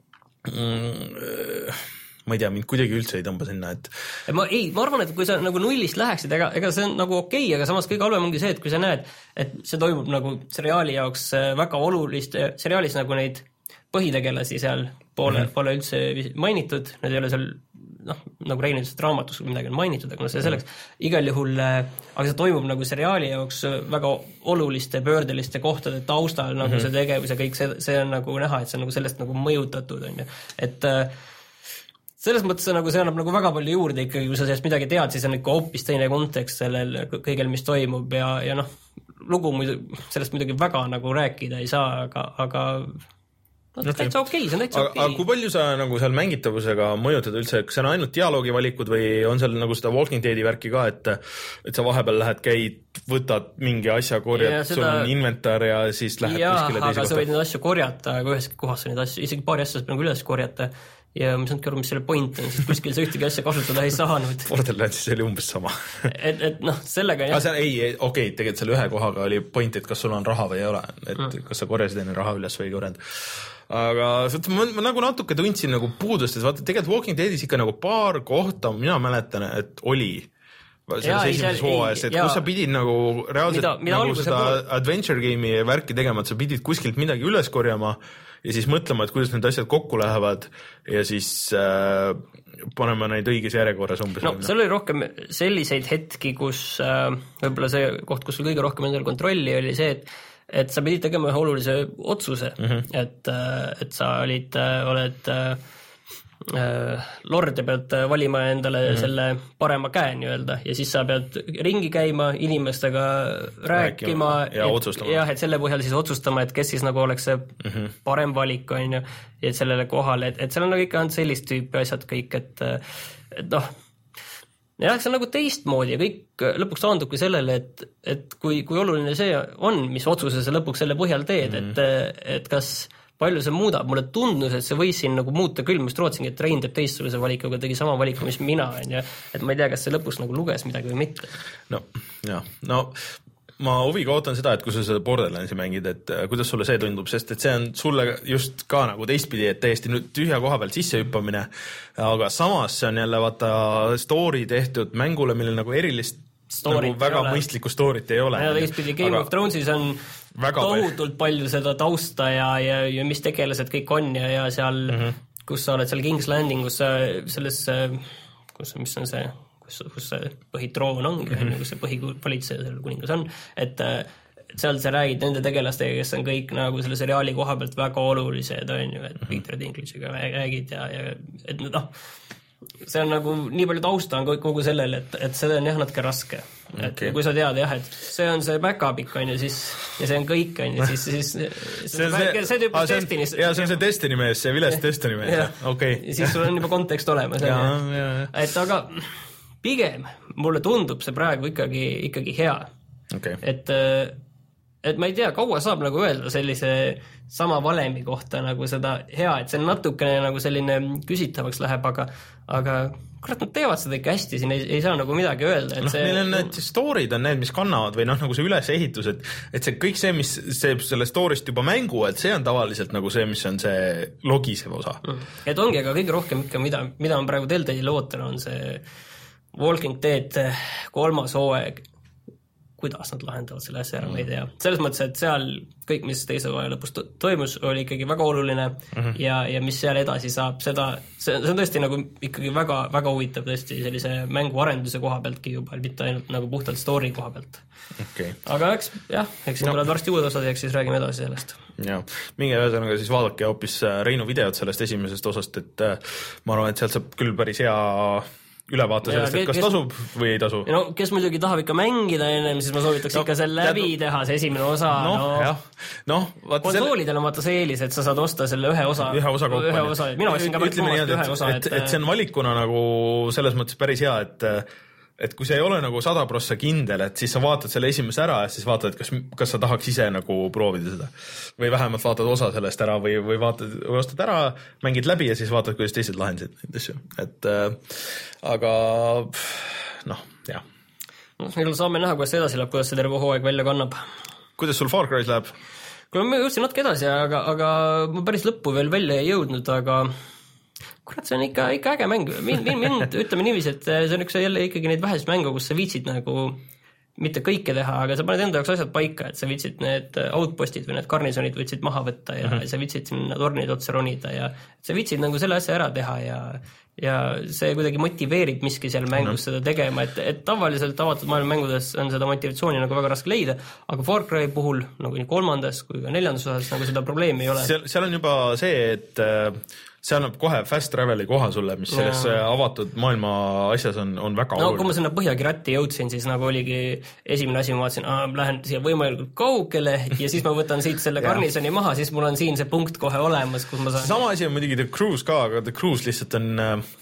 mm, ma ei tea, mind kuidagi üldse ei tõmba sinna, et ma, ei, ma arvan, et kui sa nagu nullist läheksid, ega, ega see on nagu okei okay,, aga samas kõige halvem ongi see, et kui sa näed, et see toimub nagu seriaali jaoks väga olulist, seriaalis nagu neid põhitegelasi seal poole, mm -hmm. pole üldse mainitud, need ei ole seal noh, nagu Rein ütles, et raamatus midagi on mainitud, aga no see selleks igal juhul, aga see toimub nagu seriaali jaoks väga oluliste pöördeliste kohtade taustal, nagu mm -hmm. see tegevus ja kõik see, see on nagu näha, et see on nagu sellest nagu mõjutatud, on ju, et selles mõttes see, nagu, see annab nagu väga palju juurde ikkagi, kui sa sellest midagi tead, siis on ikka hoopis teine kontekst sellel kõigel, mis toimub ja, ja noh, lugu muidu, sellest midagi väga nagu rääkida ei saa, aga, aga no, okay. täitsa okei, see on täitsa okei. Aga kui palju sa nagu seal mängitavusega mõjutad üldse, kas see on ainult dialoogivalikud või on seal nagu seda Walking Deadi värki ka, et, et sa vahepeal lähed, käid, võtad mingi asja, korjad, ja, seda... sul on inventar ja siis lähed ja, kuskile teise kohta? Jah, aga sa võid neid asju korjata, aga üheski kohas neid asju, isegi paari asja saab nagu üles korjata ja ma saanudki aru, mis selle point on, sest kuskil sa ühtegi asja kasutada ei saanud. Borderlandsis oli umbes sama. et, et noh, sellega jah. Seal, ei, okei, okay, tegelikult selle ühe kohaga oli point, et kas sul on raha või ei ole, et mm. kas sa korjasid enne raha üles või ei korjanud. Aga ma, ma nagu natuke tundsin nagu puudust, et vaata, tegelikult Walking Deadis ikka nagu paar kohta, mina mäletan, et oli selles esimeses hooajas, et jaa. Kus sa pidid nagu reaalselt mida, mida nagu seda pool... adventure game'i värki tegema, et sa pidid kuskilt midagi üles korjama ja siis mõtlema, et kuidas need asjad kokku lähevad ja siis äh, panema neid õiges järjekorras umbes. No seal oli rohkem selliseid hetki, kus äh, võib-olla see koht, kus sul kõige rohkem endal kontrolli oli see, et et sa pidid tegema ühe olulise otsuse, mm-hmm. et, et sa olid, oled äh, lord ja pead valima endale mm-hmm. selle parema käe nii-öelda ja siis sa pead ringi käima, inimestega rääkima, rääkima ja et, otsustama. Jah, et selle põhjal siis otsustama, et kes siis nagu oleks see mm-hmm. parem valik, on ju, et sellele kohale, et, et seal on nagu ikka on sellist tüüpi asjad kõik, et, et noh, jah, see on nagu teistmoodi ja kõik lõpuks taandubki sellele, et, et kui, kui oluline see on, mis otsuse sa lõpuks selle põhjal teed, mm-hmm. et, et kas palju see muudab, mulle tundus, et see võis siin nagu muuta küll, mis rootsingi, et Rein teeb teistsuguse valikuga, tegi sama valiku, mis mina, on ja et ma ei tea, kas see lõpuks nagu luges midagi või mitte. No, jah, no ma huviga ootan seda, et kui sa seda Borderlandsi mängid, et kuidas sulle see tundub, sest et see on sulle just ka nagu teistpidi, et täiesti nüüd tühja koha pealt sisse hüppamine, aga samas see on jälle vaata story tehtud mängule, millel nagu erilist storit nagu väga mõistlikku storit ei ole. Ja teistpidi Game aga... of Thronesis on tohutult palju seda tausta ja, ja, ja mis tegelased kõik on ja, ja seal, mm-hmm. kus sa oled seal King's Landing, kus sa selles, kus, mis on see kus see põhitroon ongi mm-hmm. kus see põhivalitseja seal kuningas on, et seal sa räägid nende tegelastega, kes on kõik nagu selle seriaali koha pealt väga olulised, on ju, et mm-hmm. Peter Dinklage'iga räägid ja, ja et noh, see on nagu nii palju tausta on kogu sellel, et, et see on jah natuke raske. Okay. Et kui sa tead jah, et see on see backup'ik on ju, siis ja see on kõik on ju, siis, siis see, see, see, see tüüp on Destiny's. Ja see on see Destiny mees, see viles Destiny mees. Okay. Siis sul on juba kontekst olemas. Ja, ja, ja. Et aga pigem mulle tundub see praegu ikkagi, ikkagi hea. Okay. Et, et ma ei tea, kaua saab nagu öelda sellise sama valemi kohta nagu seda hea, et see natukene nagu selline küsitavaks läheb, aga, aga kurat, nad teevad seda ikka hästi, siin ei, ei saa nagu midagi öelda. Et no, see... Neil on need story'd on need, mis kannavad või noh, nagu see ülesehitus, et, et see kõik see, mis see selle story'st juba mängu, et see on tavaliselt nagu see, mis on see logisev osa. Mm. Et ongi, aga kõige rohkem ikka, mida, mida on praegu Telltale'il ootan, on see Walking Dead kolmas hooaeg, kuidas nad lahendavad selle asja ära, ma ei tea. Selles mõttes, et seal kõik, mis teise hooaja lõpus to- toimus, oli ikkagi väga oluline mm-hmm. ja, ja mis seal edasi saab, seda, see, see on tõesti nagu ikkagi väga, väga huvitav tõesti sellise mängu arenduse koha pealtki juba, mitte ainult nagu puhtalt story koha pealt. Okay. Aga eks, jah, eks siin no. tulevad varsti uued osad, eks siis räägime edasi sellest. Ja, minge ühesõnaga siis vaadake hoopis Reinu videot sellest esimesest osast, et ma arvan, et sealt saab küll päris hea ülevaate sellest, et kas kes, tasub või ei tasu. No kes muidugi tahab ikka mängida ennem, siis ma soovitaks no, ikka selle läbi tead, teha, see esimene osa. No, no, jah. No, konsoolidel on vaata see eelis, et sa saad osta selle ühe osa. Ühe osa kaupa. Ühe osa. Mina ostsin ka ühe osa. Et, et, et see on valikuna nagu selles mõttes päris hea, et et kui see ei ole nagu sada prossa kindel, et siis sa vaatad selle esimese ära ja siis vaatad, et kas, kas sa tahaks ise nagu proovida seda. Või vähemalt vaatad osa sellest ära või, või vaatad, või ostad ära, mängid läbi ja siis vaatad, kuidas teised lahendasid neid asju. Et äh, aga noh, jah. No, meil saame näha, kuidas edasi läheb, kuidas see terve hooaeg välja kannab. Kuidas sul Far Cry's läheb? Kui ma jõudsin natuke edasi, aga, aga ma päris lõppu veel välja ei jõudnud, aga kurat, see on ikka, ikka äge mäng. Mind, mind ütleme niiviisi, et see on üks jälle ikkagi neid vähesed mängu, kus sa viitsid nagu mitte kõike teha, aga sa paned enda jaoks asjad paika, et sa viitsid need outpostid või need garnisonid võtsid maha võtta ja mm-hmm. sa viitsid sinna tornid otsa ronida ja sa viitsid nagu selle asja ära teha ja, ja see kuidagi motiveerib miski seal mängus mm-hmm. seda tegema, et, et tavaliselt avatud maailma mängudes on seda motivatsiooni nagu väga raske leida, aga Far Cry puhul nagu nii kolmandas kui ka neljandas osas nagu seda probleemi ei ole. Seal, seal on juba see, et see annab kohe fast traveli koha sulle, mis selles ja. avatud maailma asjas on, on väga no, oluline. Kui ma sinna Põhjakiratti jõudsin, siis nagu oligi esimene asi, ma vaatasin, aa, lähen siia võimalikult kaugele ja siis ma võtan siit selle garnisoni maha, siis mul on siin see punkt kohe olemas, kus ma saan... Sama asi on muidugi The Cruise ka, aga The Cruise lihtsalt on...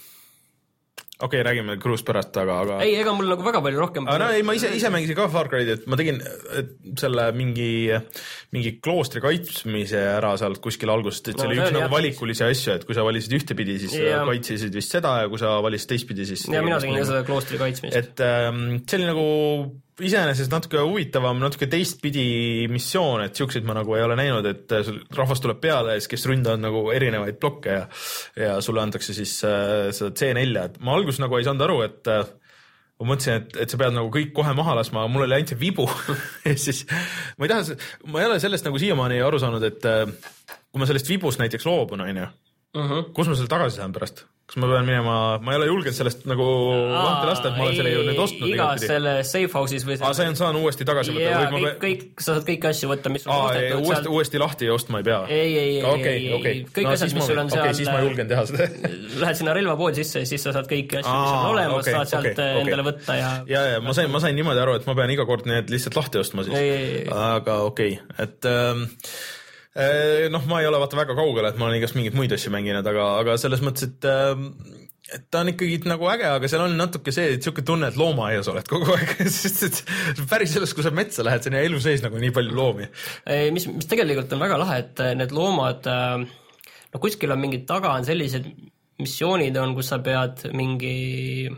okei okay,, räägime Cruise pärast, aga, aga... Ei, ega mul nagu väga palju rohkem... Aga no ei, ma ise, ise mängisin ka Far Cry'd, et ma tegin et selle mingi, mingi kloostri kaitsmise ära sealt kuskil algusest, et no, see oli üks nagu valikulisi asju, et kui sa valisid ühtepidi, siis ja. kaitsesid vist seda ja kui sa valisid teistpidi, siis... Ja mina tegin ka seda kloostri kaitsmist. Et ähm, see oli nagu... iseenesest natuke huvitavam, natuke teistpidi missioon, et siukseid ma nagu ei ole näinud, et rahvas tuleb peale ja kes ründavad nagu erinevaid blokke ja, ja sulle antakse siis äh, seda C neli, et ma alguses nagu ei saanud aru, et äh, ma mõtlesin, et, et sa pead nagu kõik kohe maha lasma, mul oli ainult see vibu ja siis ma ei taha, ma ei ole sellest nagu siiamaani aru saanud, et äh, kui ma sellest vibust näiteks loobun, on ju, uh-huh. kus ma selle tagasi saan pärast? Kas ma pean minema, ma ei ole julgenud sellest nagu Aa, lahti lasta, et ma olen selle ju nüüd ostnud. Igas selle safe house'is või... Aa, see on saan uuesti tagasi võtta. Jaa, kõik, kõik, sa saad kõiki asju võtta, mis sul Aa, ei, uuesti, seal... uuesti lahti ja ostma ei pea. Ei, ei, ei, okay, ei, okay. kõik no, asjad, mis sul on seal... Okei, siis ma julgen teha seda. Lähed sinna relvapoodi sisse ja siis sa saad kõiki asju, mis on olemas, okay, saad sealt okay, endale okay. võtta ja... Ja, ja ma sain, ma sain niimoodi aru, et ma pean iga kord need lihtsalt lahti ostma siis. Ei, ei, ei. Aga okei, okay. et... Ähm, noh, ma ei ole vaata väga kaugele, et ma olen igast mingit muid asju mänginud, aga, aga selles mõttes, et, et ta on ikkagi nagu äge, aga seal on natuke see, et siuke tunne, et loomaaias oled kogu aeg, sest et päris sellest, kui sa metsa lähed, see on elu sees nagu nii palju loomi. Mis, mis tegelikult on väga lahe, et need loomad, no kuskil on mingid taga on sellised missioonid on, kus sa pead mingi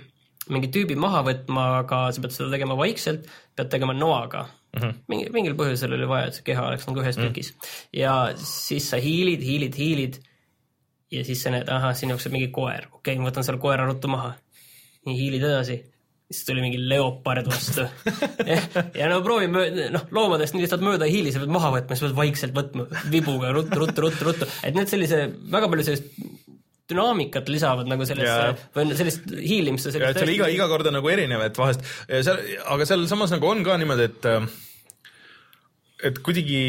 mingi tüübi maha võtma, aga sa pead seda tegema vaikselt, pead tegema noaga. Mm-hmm. Mingi, mingil põhjusel oli vaja, et see keha oleks nagu ühes mm. tükis. Ja siis sa hiilid, hiilid, hiilid ja siis sa näed, aha, siin jookseb mingi koer. Okei, ma võtan selle koera ruttu maha. Nii hiilid edasi. Siis tuli mingi leopard vastu. ja no proovime, noh, loomadest nii lihtsalt mööda hiili, sa pead maha võtma, sa pead vaikselt võtma vibuga, ruttu, ruttu, ruttu, ruttu. Et need sellise, väga palju sellist dünaamikat lisavad nagu sellist, või sellist hiilimist. Ja, et see oli iga, iga korda nagu erinev, et vahest, seal, aga seal samas nagu on ka niimoodi, et et kuidagi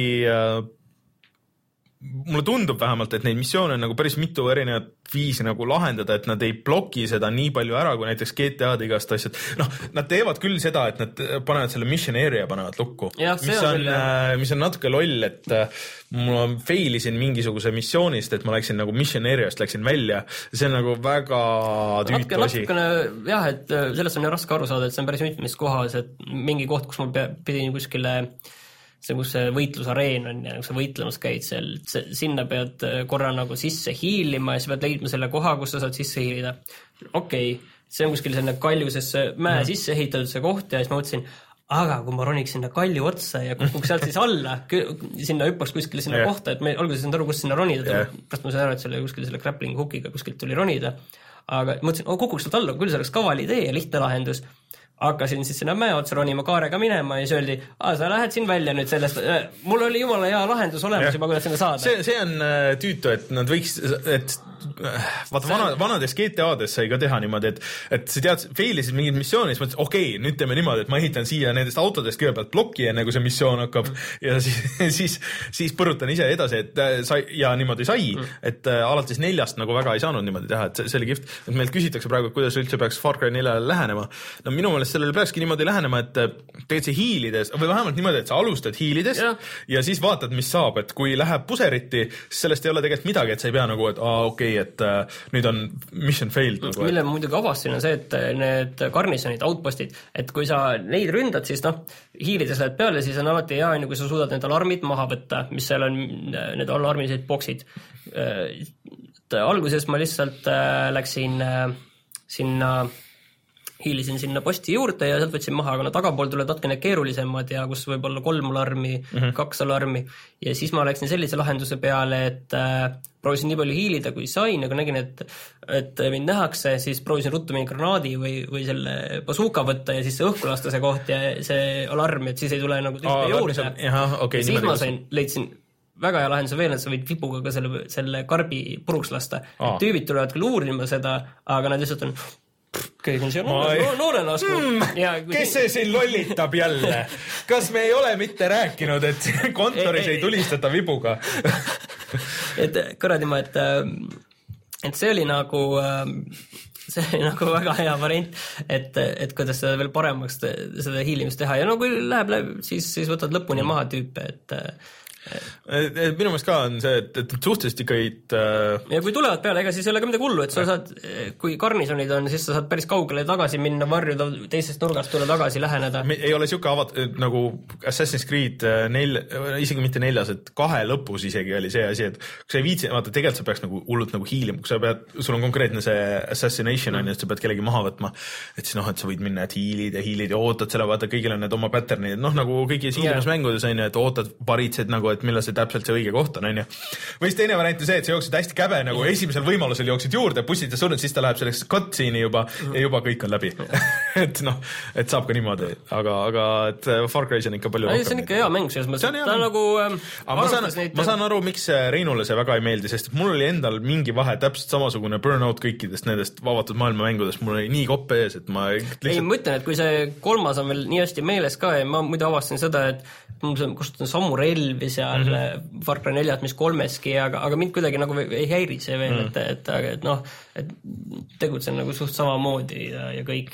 mulle tundub vähemalt, et neid missioone on nagu päris mitu erinevat viisi nagu lahendada, et nad ei bloki seda nii palju ära, kui näiteks G T A-d igast asjad. Noh, nad teevad küll seda, et nad panevad selle mission area panevad lukku, ja, mis, on, on äh, mis on natuke loll, et äh, ma failisin mingisuguse missioonist, et ma läksin nagu mission areast, läksin välja. See on nagu väga tüütu asi. Natukene, jah, et sellest on raske aru saada, et see on päris mitmes kohas, et mingi koht, kus ma pidin kuskile see, kus see võitlusareen on ja sa võitlemas käid seal, sinna pead korra nagu sisse hiilima ja sa pead leidma selle koha, kus sa saad sisse hiilida. Okei, okay, see on kuskil selline kaljusesse mäe mm. sisse ehitatud see koht ja siis ma mõtlesin, aga kui ma roniks sinna kalju otsa ja kukuks sealt siis alla, sinna hüppaks kuskile sinna yeah. kohta, et me alguses ei saanud aru, kus sinna ronida, yeah. pärast ma sain aru, et selle kuskil selle grappling hookiga kuskilt tuli ronida, aga mõtlesin, oh, kukuks sealt alla, küll see oleks kavali idee ja lihtne lahendus. Hakkasin siis sinna mäe otsa ronima kaarega minema ja siis öeldi, aa, sa lähed siin välja nüüd sellest, mul oli jumala hea lahendus olemas ja. Juba, kuidas sinna saada. See, see on tüütu, et nad võiks, et vaata vana, vanades G T A-des sai ka teha niimoodi, et, et sa tead, failisid mingid missioonid, siis mõtlesid, okei, okay, nüüd teeme niimoodi, et ma ehitan siia nendest autodest kõigepealt plokki, enne kui see missioon hakkab ja siis, siis, siis põrutan ise edasi, et sai, ja niimoodi sai, et alates neljast nagu väga ei saanud niimoodi teha, et see, see oli kihvt. Et meilt küsitakse praegu, kuidas üldse peaks Far Cry neljale lähenema. No minu meelest sellele peakski niimoodi lähenema, et teed see hiilides, või vähemalt niimoodi, et sa alustad hiilides ja, ja siis vaatad, mis saab, et kui läheb puseriti, siis sellest ei ole tegelikult midagi, et sa ei pea nagu, et aa, okei, okay, et uh, nüüd on mission failed. Nagu, mille ma muidugi avastasin on see, et need garnisonid, outpostid, et kui sa neid ründad, siis noh, hiilides lähed peale, siis on alati hea, kui sa suudad need alarmid maha võtta, mis seal on, need alarmised boksid. Alguses ma lihtsalt äh, läksin äh, sinna hiilisin sinna posti juurde ja sealt võtsin maha, aga no tagapool tulevad natkene keerulisemad ja kus võib olla kolm alarmi, mm-hmm. kaks alarmi ja siis ma läksin sellise lahenduse peale, et äh, proovisin nii palju hiilida, kui sain, aga nägin, et, et mind nähakse, siis proovisin ruttu mingi granaadi või, või selle bazooka võtta ja siis see õhku lasta see koht ja see alarm, et siis ei tule nagu tühte juurde. Okay, ja siis ma sain, leidsin väga hea lahenduse veel, et sa võid vipuga ka selle, selle karbi puruks lasta. Tüübid tulevad küll uurima seda, aga nad lihtsalt on kõik on siia noore, noore lasku. Mm, ja, kes see siin lollitab jälle? Kas me ei ole mitte rääkinud, et kontoris ei, ei, ei tulistata vibuga? et kuradi ma, et, et see oli nagu, see oli nagu väga hea variant, et, et kuidas seda veel paremaks seda hiilimist teha. Ja no kui läheb läbi, siis, siis võtad lõpuni maha tüüpe, et minu meelest ka on see, et, et suhteliselt ikka äh... ja kui tulevad peale, ega siis ei ole ka midagi hullu, et sa saad, kui karnisonid on, siis sa saad päris kaugele tagasi minna, varjuda teisest nurgast tulla tagasi, läheneda. Ei ole siuke avat, nagu Assassin's Creed nel, isegi mitte neljas, et kahe lõpus isegi oli see asi, et kui sa ei viitsi, vaata, tegelikult sa peaks nagu hullult nagu hiilima, kui sa pead, sul on konkreetne see assassination on, et sa pead kellegi maha võtma, et siis noh, et sa võid minna, et hiilid ja hiilid ja ootad selle, vaata, kõigil on need oma patternid, noh, nagu kõigis hiilimas mängudes on, et ootad, paritsed nagu, et millal see täpselt see õige koht on, on ju. Või siis teine variant on see, et sa jooksid hästi käbe, nagu esimesel võimalusel jooksid juurde, bussid ja surnud, siis ta läheb selleks cutscene'i juba ja juba kõik on läbi. et noh, et saab ka niimoodi, aga, aga et Far Cry's on ikka palju rohkem. See on ikka hea mäng, selles mõttes, ta on nagu ähm, ma, saan, neid... ma saan aru, miks Reinule see väga ei meeldi, sest mul oli endal mingi vahe täpselt samasugune burnout kõikidest nendest vabatud maailma mängudest, mul oli nii kopp ees, et ma lihtsalt... ei, ma ütlen, et kui see kolmas on veel nii hästi meeles ka ja ma muidu avastasin seda, et mul kasutan sammu relvi seal mm -hmm. Far Cry neljat, mis kolmeski, aga, aga mind kuidagi nagu ei häiri see veel, mm. et, et, et noh, et tegutsen nagu suht samamoodi ja, ja kõik ja no, mm. ongi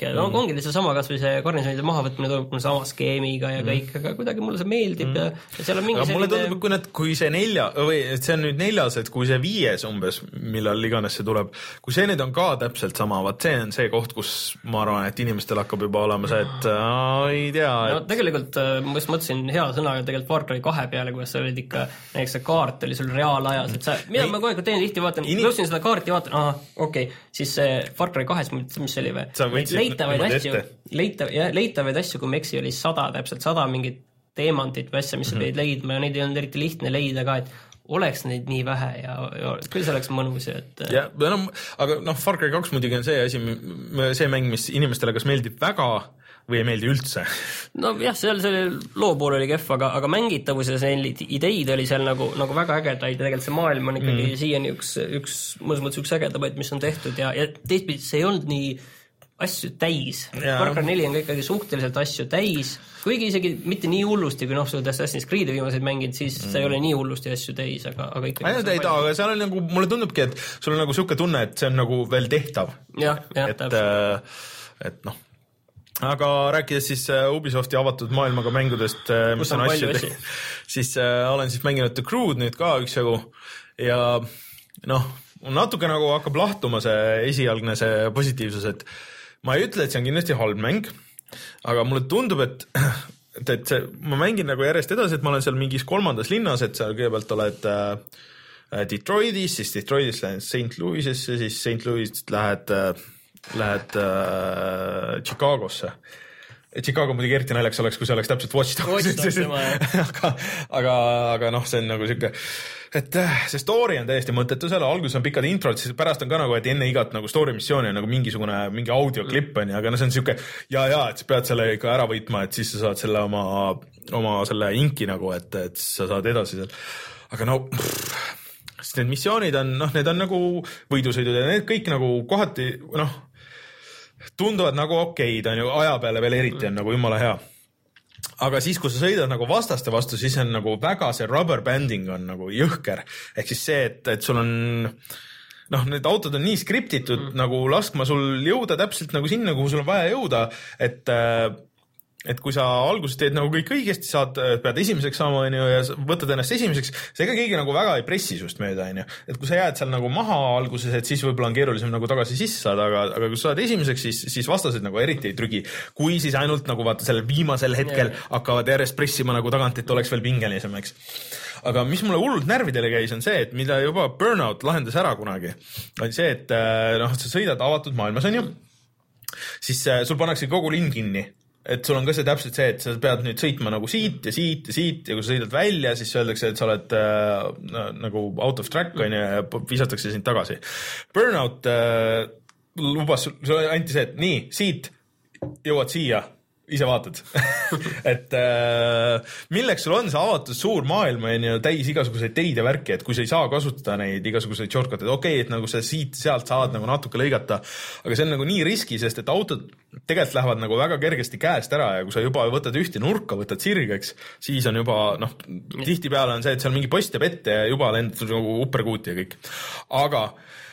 mängida see sama, kas või see garnisonide mahavõtmine toimub sama skeemiga ja kõik, aga kuidagi mulle see meeldib mm. ja seal on mingi aga mulle tundub, kui, need, kui see nelja, või et see on nüüd neljas, et kui see viies umbes, millal iganes see tuleb, kui see nüüd on ka täpselt sama, vaat see on see koht, kus ma arvan, et inimestel hakkab juba olema see, et äh, ei tea et... no tegelikult ma just mõtlesin hea sõnaga tegelikult Far Cry kahe peale, kuidas sa olid ikka, näiteks see kaart oli sul reaalajas, et sa, mida ei, ma kogu aeg teen tihti vaatan, Ini... lõpsin seda kaarti ja vaatan, aha, okei okay. Siis see Far Cry kahes, mis see oli või? Leitavaid asju, leitav, jah, leitavaid asju, kui me eksi, oli sada, täpselt sada mingit teemantit või asja, mis sa pidid mm-hmm. leidma ja neid ei olnud eriti lihtne leida ka, et oleks neid nii vähe ja, ja küll see oleks mõnus. Et... Ja, no, aga noh, Far Cry kaks muidugi on see asi, see mäng, mis inimestele kas meeldib väga või ei meeldi üldse. No jah, seal selle loo pool oli kehv, aga, aga mängitavus ja see ideid oli seal nagu, nagu väga ägedaid ja tegelikult see maailm on ikkagi mm. siiani üks, üks, mõnes mõttes üks ägedamaid, mis on tehtud ja, ja teistpidi see ei olnud nii asju täis. Far Cry neli on ikkagi suhteliselt asju täis, kuigi isegi mitte nii hullusti, kui noh, sul Assassin's Creed'i viimaseid mängid, siis mm. see ei ole nii hullusti asju täis, aga, aga ikkagi... Ainult ei ta, aga seal on nagu, mulle tundubki, et sul on nagu suke tunne, et see on nagu veel tehtav. Jah, jah, et, äh, et noh, aga rääkides siis Ubisofti avatud maailmaga mängudest, mis on, on asju, asju. siis äh, olen siis mänginud The Crew'd nüüd ka üksjagu ja noh, natuke nagu hakkab lahtuma see esialgne see positiivsus, et ma ei ütle, et see on kindlasti halb mäng, aga mulle tundub, et, et, et see, ma mängin nagu järjest edasi, et ma olen seal mingis kolmandas linnas, et seal kõigepealt oled äh, Detroitis, siis Detroitis lähed Saint Louisesse, siis Saint Louisist lähed, äh, lähed äh, Chicagosse. Chicago muidugi eriti naljaks oleks, kui see oleks täpselt Watch Dogs. aga, aga, aga noh, see on nagu siuke, et see story on täiesti mõttetu seal, alguses on pikad introd, siis pärast on ka nagu, et enne igat nagu story missiooni on nagu mingisugune, mingi audioklipp on ja, aga no see on siuke, ja, ja, et sa pead selle ikka ära võitma, et siis sa saad selle oma, oma selle inki nagu, et, et sa saad edasi seal. Aga no, pff, sest need missioonid on, noh, need on nagu võidusõidud ja need kõik nagu kohati, noh, tunduvad nagu okeid, on ju, aja peale veel eriti on nagu jumala hea. Aga siis, kui sa sõidad nagu vastaste vastu, siis on nagu väga see rubber banding on nagu jõhker. Ehk siis see, et, et sul on, noh, need autod on nii skriptitud mm. nagu laskma sul jõuda täpselt nagu sinna, kuhu sul on vaja jõuda, et et kui sa alguses teed nagu kõik õigesti, saad, pead esimeseks saama, on ju, ja võtad ennast esimeseks, see ka keegi nagu väga ei pressi sust mööda, on ju. Et kui sa jääd seal nagu maha alguses, et siis võib-olla on keerulisem nagu tagasi sisse saada, aga, aga kui sa saad esimeseks, siis, siis vastased nagu eriti ei trügi. Kui siis ainult nagu vaata sellel viimasel hetkel yeah. hakkavad järjest pressima nagu tagant, et oleks veel pingelisem, eks. Aga mis mulle hullult närvidele käis, on see, et mida juba Burnout lahendas ära kunagi, on see, et noh, sa sõidad avatud maailmas, on ju, siis sul pannakse kogu linn kinni. Et sul on ka see täpselt see, et sa pead nüüd sõitma nagu siit ja siit ja siit ja kui sa sõidad välja, siis öeldakse, et sa oled äh, nagu out of track on ja visatakse sind tagasi. Burnout äh, lubas, sul anti see, et nii, siit jõuad siia, ise vaatad. et äh, milleks sul on see avatud suur maailm on ju täis igasuguseid teid ja värki, et kui sa ei saa kasutada neid igasuguseid shortcut'e, okei, okay, et nagu sa siit sealt saad nagu natuke lõigata, aga see on nagu nii riski, sest et autod tegelikult lähevad nagu väga kergesti käest ära ja kui sa juba võtad ühte nurka, võtad sirgeks, siis on juba, noh, tihtipeale on see, et seal mingi post jääb ette ja juba lendad nagu upperkuuti ja kõik. Aga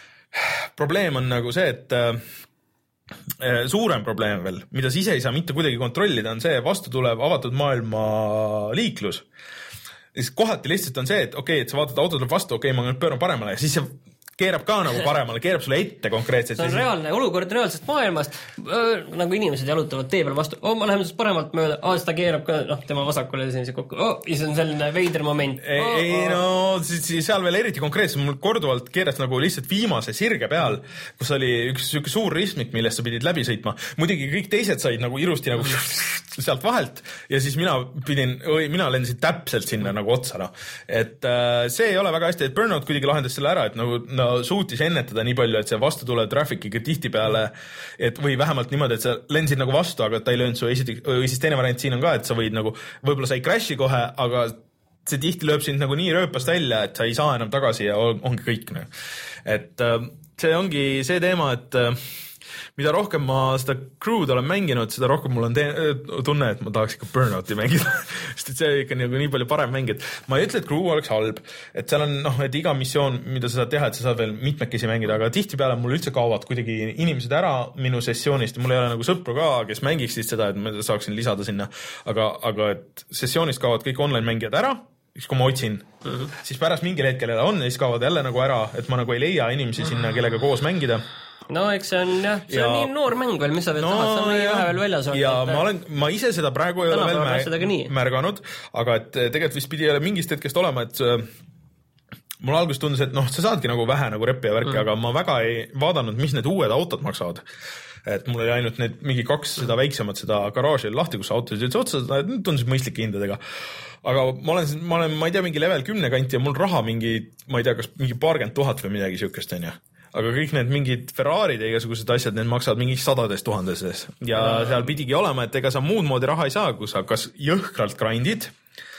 probleem on nagu see, et suurem probleem veel, mida sa ise ei saa mitte kuidagi kontrollida, on see vastu tulev avatud maailma liiklus. Siis kohati lihtsalt on see, et okei, okay, et sa vaatad, auto tuleb vastu, okei okay,, ma nüüd pööran paremale ja siis see keerab ka nagu paremale, keerab sulle ette konkreetselt. See on reaalne olukord reaalsest maailmast, nagu inimesed jalutavad tee peal vastu, oh, ma lähen siis paremalt mööda, oh, seda keerab ka, noh, tema vasakule sellise kokku, oh, ja see on selline veider moment. Ei, oh, ei oh. no, siis, seal veel eriti konkreetselt, mul korduvalt keeras nagu lihtsalt viimase sirge peal, kus oli üks, üks suur ristmik, millest sa pidid läbi sõitma. Muidugi kõik teised said nagu irusti nagu sealt vahelt ja siis mina pidin, või mina lendasin täpselt sinna nagu otsa, no. Et äh, see ei ole väga hästi, et Burnout kuidagi lahendas selle ära, et nagu no, suutis ennetada nii palju, et see vastu tulev traffic'iga tihtipeale, et või vähemalt niimoodi, et sa lendasid nagu vastu, aga ta ei löönud su esiteks, või siis teine variant siin on ka, et sa võid nagu, võib-olla sa ei crash'i kohe, aga see tihti lööb sind nagu nii rööpast välja, et sa ei saa enam tagasi ja ongi kõik. No. Et see ongi see teema, et mida rohkem ma seda Crew'd olen mänginud, seda rohkem mul on te- tunne, et ma tahaks ikka Burnouti mängida sest et see ikka nagu nii palju parem mäng, et ma ei ütle, et Crew oleks halb, et seal on noh, et iga missioon, mida sa saad teha, et sa saad veel mitmekesi mängida, aga tihtipeale mul üldse kaovad kuidagi inimesed ära minu sessioonist ja mul ei ole nagu sõpru ka, kes mängiksid seda, et ma saaksin lisada sinna, aga, aga et sessioonist kaovad kõik online mängijad ära, kui ma otsin, mm-hmm. siis pärast mingil hetkel jälle on ja siis kaovad jälle nagu ära, et ma nagu ei leia inimesi sinna, kellega koos mängida. No eks see on jah, see ja, on nii noor mäng veel, mis sa veel no, tahad, sa on nii vähe veel väljas olnud. Ja et, ma olen, ma ise seda praegu ei ole veel mä- märganud, aga et tegelikult vist pidi mingist hetkest olema, et mul alguses tundus, et noh, sa saadki nagu vähe nagu reppi ja värki, mm. aga ma väga ei vaadanud, mis need uued autod maksavad. Et mul oli ainult need mingi kaks seda väiksemat seda garaaži lahti, kus autosid üldse otsa, tundus mõistlike hindadega. Aga ma olen, ma olen, ma ei tea, mingi level kümne kanti ja mul raha mingi, ma ei tea, kas mingi paarkümmend tuhat või midagi siukest on ja. Aga kõik need mingid Ferrarid ja igasugused asjad, need maksavad mingi sadades tuhandeses. Ja seal pidigi olema, et ega sa muud moodi raha ei saa, kui sa kas jõhkralt grindid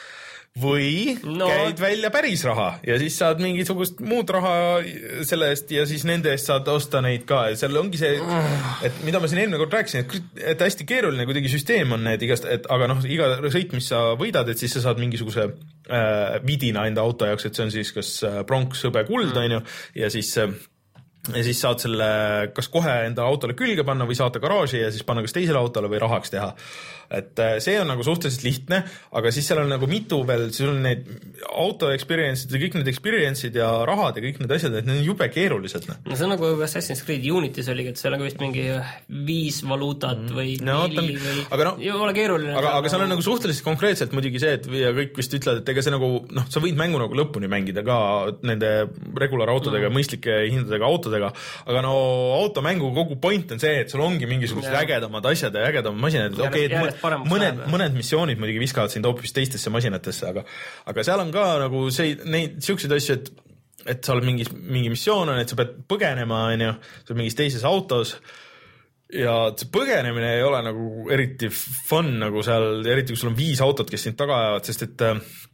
või no. käid välja päris raha ja siis saad mingisugust muud raha selle eest ja siis nende eest saad osta neid ka. Seal ongi see, et mida ma siin eelmine kord rääkisin, et, et hästi keeruline kuidagi süsteem on need igast, et aga noh, iga sõit, mis sa võidad, et siis sa saad mingisuguse äh, vidina enda auto jaoks, et see on siis kas pronks, hõbe, kuld, mm. on ju, ja siis äh, ja siis saad selle kas kohe enda autole külge panna või saata garaaži ja siis panna kas teisele autole või rahaks teha. Et see on nagu suhteliselt lihtne, aga siis seal on nagu mitu veel, siis on need auto experience'id ja kõik need experience'id ja rahad ja kõik need asjad, et need on jube keerulised. No see on nagu Assassin's Creed Unity's oligi, et seal on vist mingi viis valuutat või no, neli on, või aga no, ei ole keeruline. Aga, aga seal on nagu suhteliselt konkreetselt muidugi see, et ja kõik vist ütlevad, et ega see nagu, noh, sa võid mängu nagu lõpuni mängida ka nende regular autodega mm., mõistlike hindadega autodega, aga no automängu kogu point on see, et sul ongi mingisugused ja. ägedamad asjad ja ägedamad masinad, et okei, okay, mõned, mõned missioonid muidugi viskavad sind hoopis teistesse masinatesse, aga, aga seal on ka nagu see, neid siukseid asju, et, et sa oled mingis, mingi missioon on, et sa pead põgenema, on ju, sa oled mingis teises autos ja see põgenemine ei ole nagu eriti fun nagu seal, eriti kui sul on viis autot, kes sind taga ajavad, sest et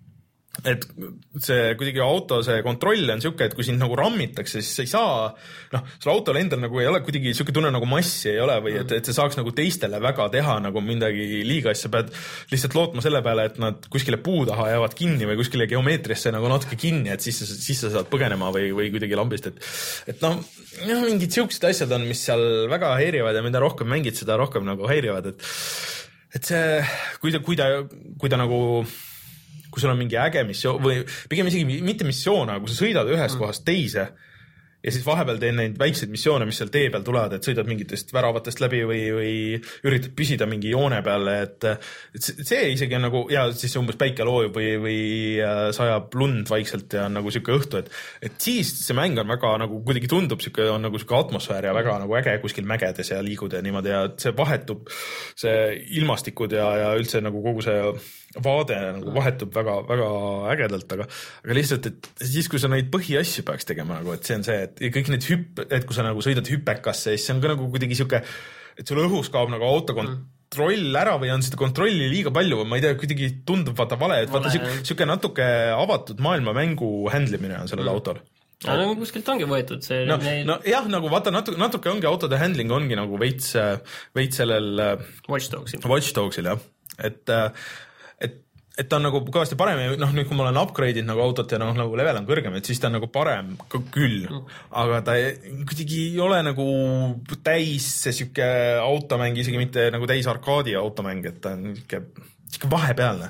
et see kuidagi auto, see kontroll on siuke, et kui sind nagu rammitakse, siis sa ei saa, noh, sul autol endal nagu ei ole kuidagi siuke tunne nagu massi ei ole või et, et see saaks nagu teistele väga teha nagu midagi liiga, siis sa pead lihtsalt lootma selle peale, et nad kuskile puu taha jäävad kinni või kuskile geomeetriasse nagu natuke kinni, et siis, siis sa saad põgenema või, või kuidagi lambist, et, et noh, mingid siuksed asjad on, mis seal väga häirivad ja mida rohkem mängid, seda rohkem nagu häirivad, et, et see, kui ta, kui ta, kui ta nagu kui sul on mingi äge missioon või pigem isegi mitte missioon, aga kui sa sõidad ühest mm. kohast teise ja siis vahepeal teen neid väikseid missioone, mis seal tee peal tulevad, et sõidad mingitest väravatest läbi või, või üritad püsida mingi joone peale, et, et see isegi on nagu, ja siis umbes päike loojub või, või sajab lund vaikselt ja on nagu siuke õhtu, et, et siis see mäng on väga nagu kuidagi tundub, siuke on nagu siuke atmosfäär ja väga nagu äge kuskil mägedes ja liigud ja niimoodi ja see vahetub, see ilmastikud ja, ja üldse nagu kogu see vaade nagu vahetub väga, väga ägedalt, aga, aga lihtsalt, et siis, kui sa neid põhiasju peaks tegema, nagu, et see on see, et kõik need hüpp, et kui sa nagu sõidad hüpekasse, siis see on ka nagu kuidagi siuke, et sul õhus kaob nagu autokontroll ära või on seda kontrolli liiga palju või ma ei tea, kuidagi tundub vaata vale, et vaata siuke, siuke natuke avatud maailma mängu handlimine on sellel mm. autol. No, no kuskilt ongi võetud see no, neil... no jah, nagu vaata natuke, natuke ongi autode handling ongi nagu veits, veits sellel Watch Dogsil, Watch Dogsil jah, et et, et ta on nagu kõvasti parem ja noh, nüüd kui ma olen upgrade'id nagu autot ja noh, nagu level on kõrgem, et siis ta on nagu parem küll, aga ta kuidagi ei ole nagu täis see siuke automäng, isegi mitte nagu täis arkaadi automäng, et ta on siuke, siuke vahepealne.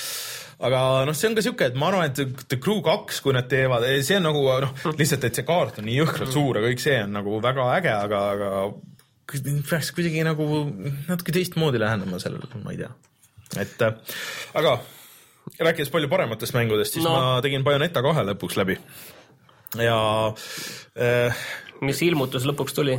Aga noh, see on ka siuke, et ma arvan, et The Crew kaks, kui nad teevad, see on nagu noh, lihtsalt, et see kaart on nii jõhkralt suur ja kõik see on nagu väga äge, aga, aga peaks kuidagi nagu natuke teistmoodi lähenema sellele, ma ei tea. Et, aga rääkides palju parematest mängudest, siis no. ma tegin Bayonetta kahe lõpuks läbi ja äh, mis ilmutus lõpuks tuli?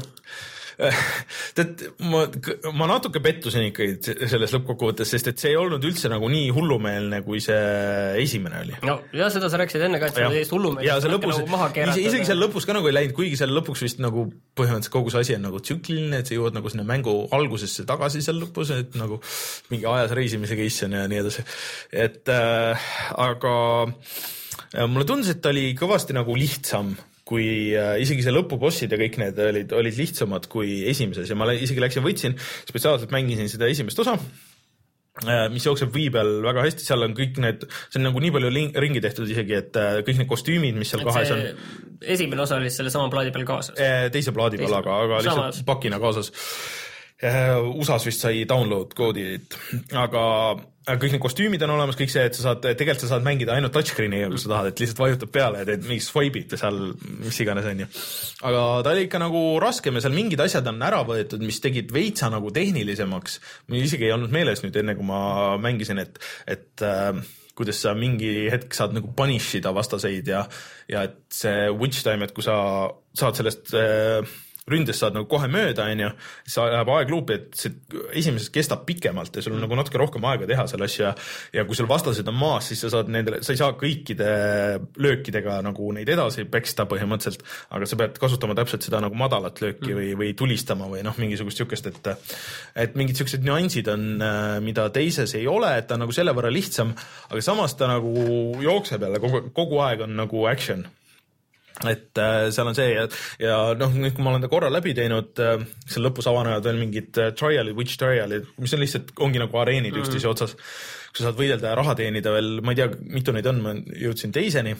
Tead, ma, ma natuke pettusin ikkagi selles lõppkokkuvõttes, sest et see ei olnud üldse nagu nii hullumeelne, kui see esimene oli. No ja seda sa rääkisid enne ka, et see oli täiesti hullumeelne. Ja see lõpus, nagu isegi seal lõpus ka nagu ei läinud, kuigi seal lõpuks vist nagu põhimõtteliselt kogu see asi on nagu tsükliline, et sa jõuad nagu sinna mängu algusesse tagasi seal lõpus, et nagu mingi ajas reisimise case on ja nii edasi. Et äh, aga mulle tundus, et ta oli kõvasti nagu lihtsam kui äh, isegi see lõpubossid ja kõik need olid, olid lihtsamad kui esimeses ja ma isegi läksin, võtsin, spetsiaalselt mängisin seda esimest osa, mis jookseb Wii peal väga hästi, seal on kõik need, see on nagu nii palju ringi tehtud isegi, et kõik need kostüümid, mis seal et kahes on. Esimene osa oli selle sama plaadi peal kaasas? Teise plaadi peal, aga, aga lihtsalt Samas. pakina kaasas. U S A-s vist sai download koodid, aga kõik need kostüümid on olemas, kõik see, et sa saad, tegelikult sa saad mängida ainult touchscreen'i, kui sa tahad, et lihtsalt vajutab peale ja teed mingid swipe'id ja seal mis iganes on ju. Aga ta oli ikka nagu raskem ja seal mingid asjad on ära võetud, mis tegid veitsa nagu tehnilisemaks. Meil isegi ei olnud meeles nüüd enne, kui ma mängisin, et, et äh, kuidas sa mingi hetk saad nagu punishida vastaseid ja, ja et see witch time, et kui sa saad sellest äh, ründes saad nagu kohe mööda, on ju, sa läheb aeg luupi, et see esimeses kestab pikemalt ja sul on nagu natuke rohkem aega teha selle asja ja kui sul vastased on maas, siis sa saad nendele, sa ei saa kõikide löökidega nagu neid edasi peksta põhimõtteliselt, aga sa pead kasutama täpselt seda nagu madalat lööki või, või tulistama või noh, mingisugust sükest, et et mingid süksed nüansid on, mida teises ei ole, et ta on nagu selle võrra lihtsam, aga samas ta nagu jookseb jälle, kogu, kogu aeg on nagu action. Et äh, seal on see ja, ja noh, nüüd kui ma olen ta korra läbi teinud, äh, seal lõpus avanevad veel mingid äh, trialid, witch trialid, mis on lihtsalt, ongi nagu areenid mm. üksteise otsas, kui sa saad võidelda ja raha teenida veel, ma ei tea, mitu neid on, ma jõudsin teiseni,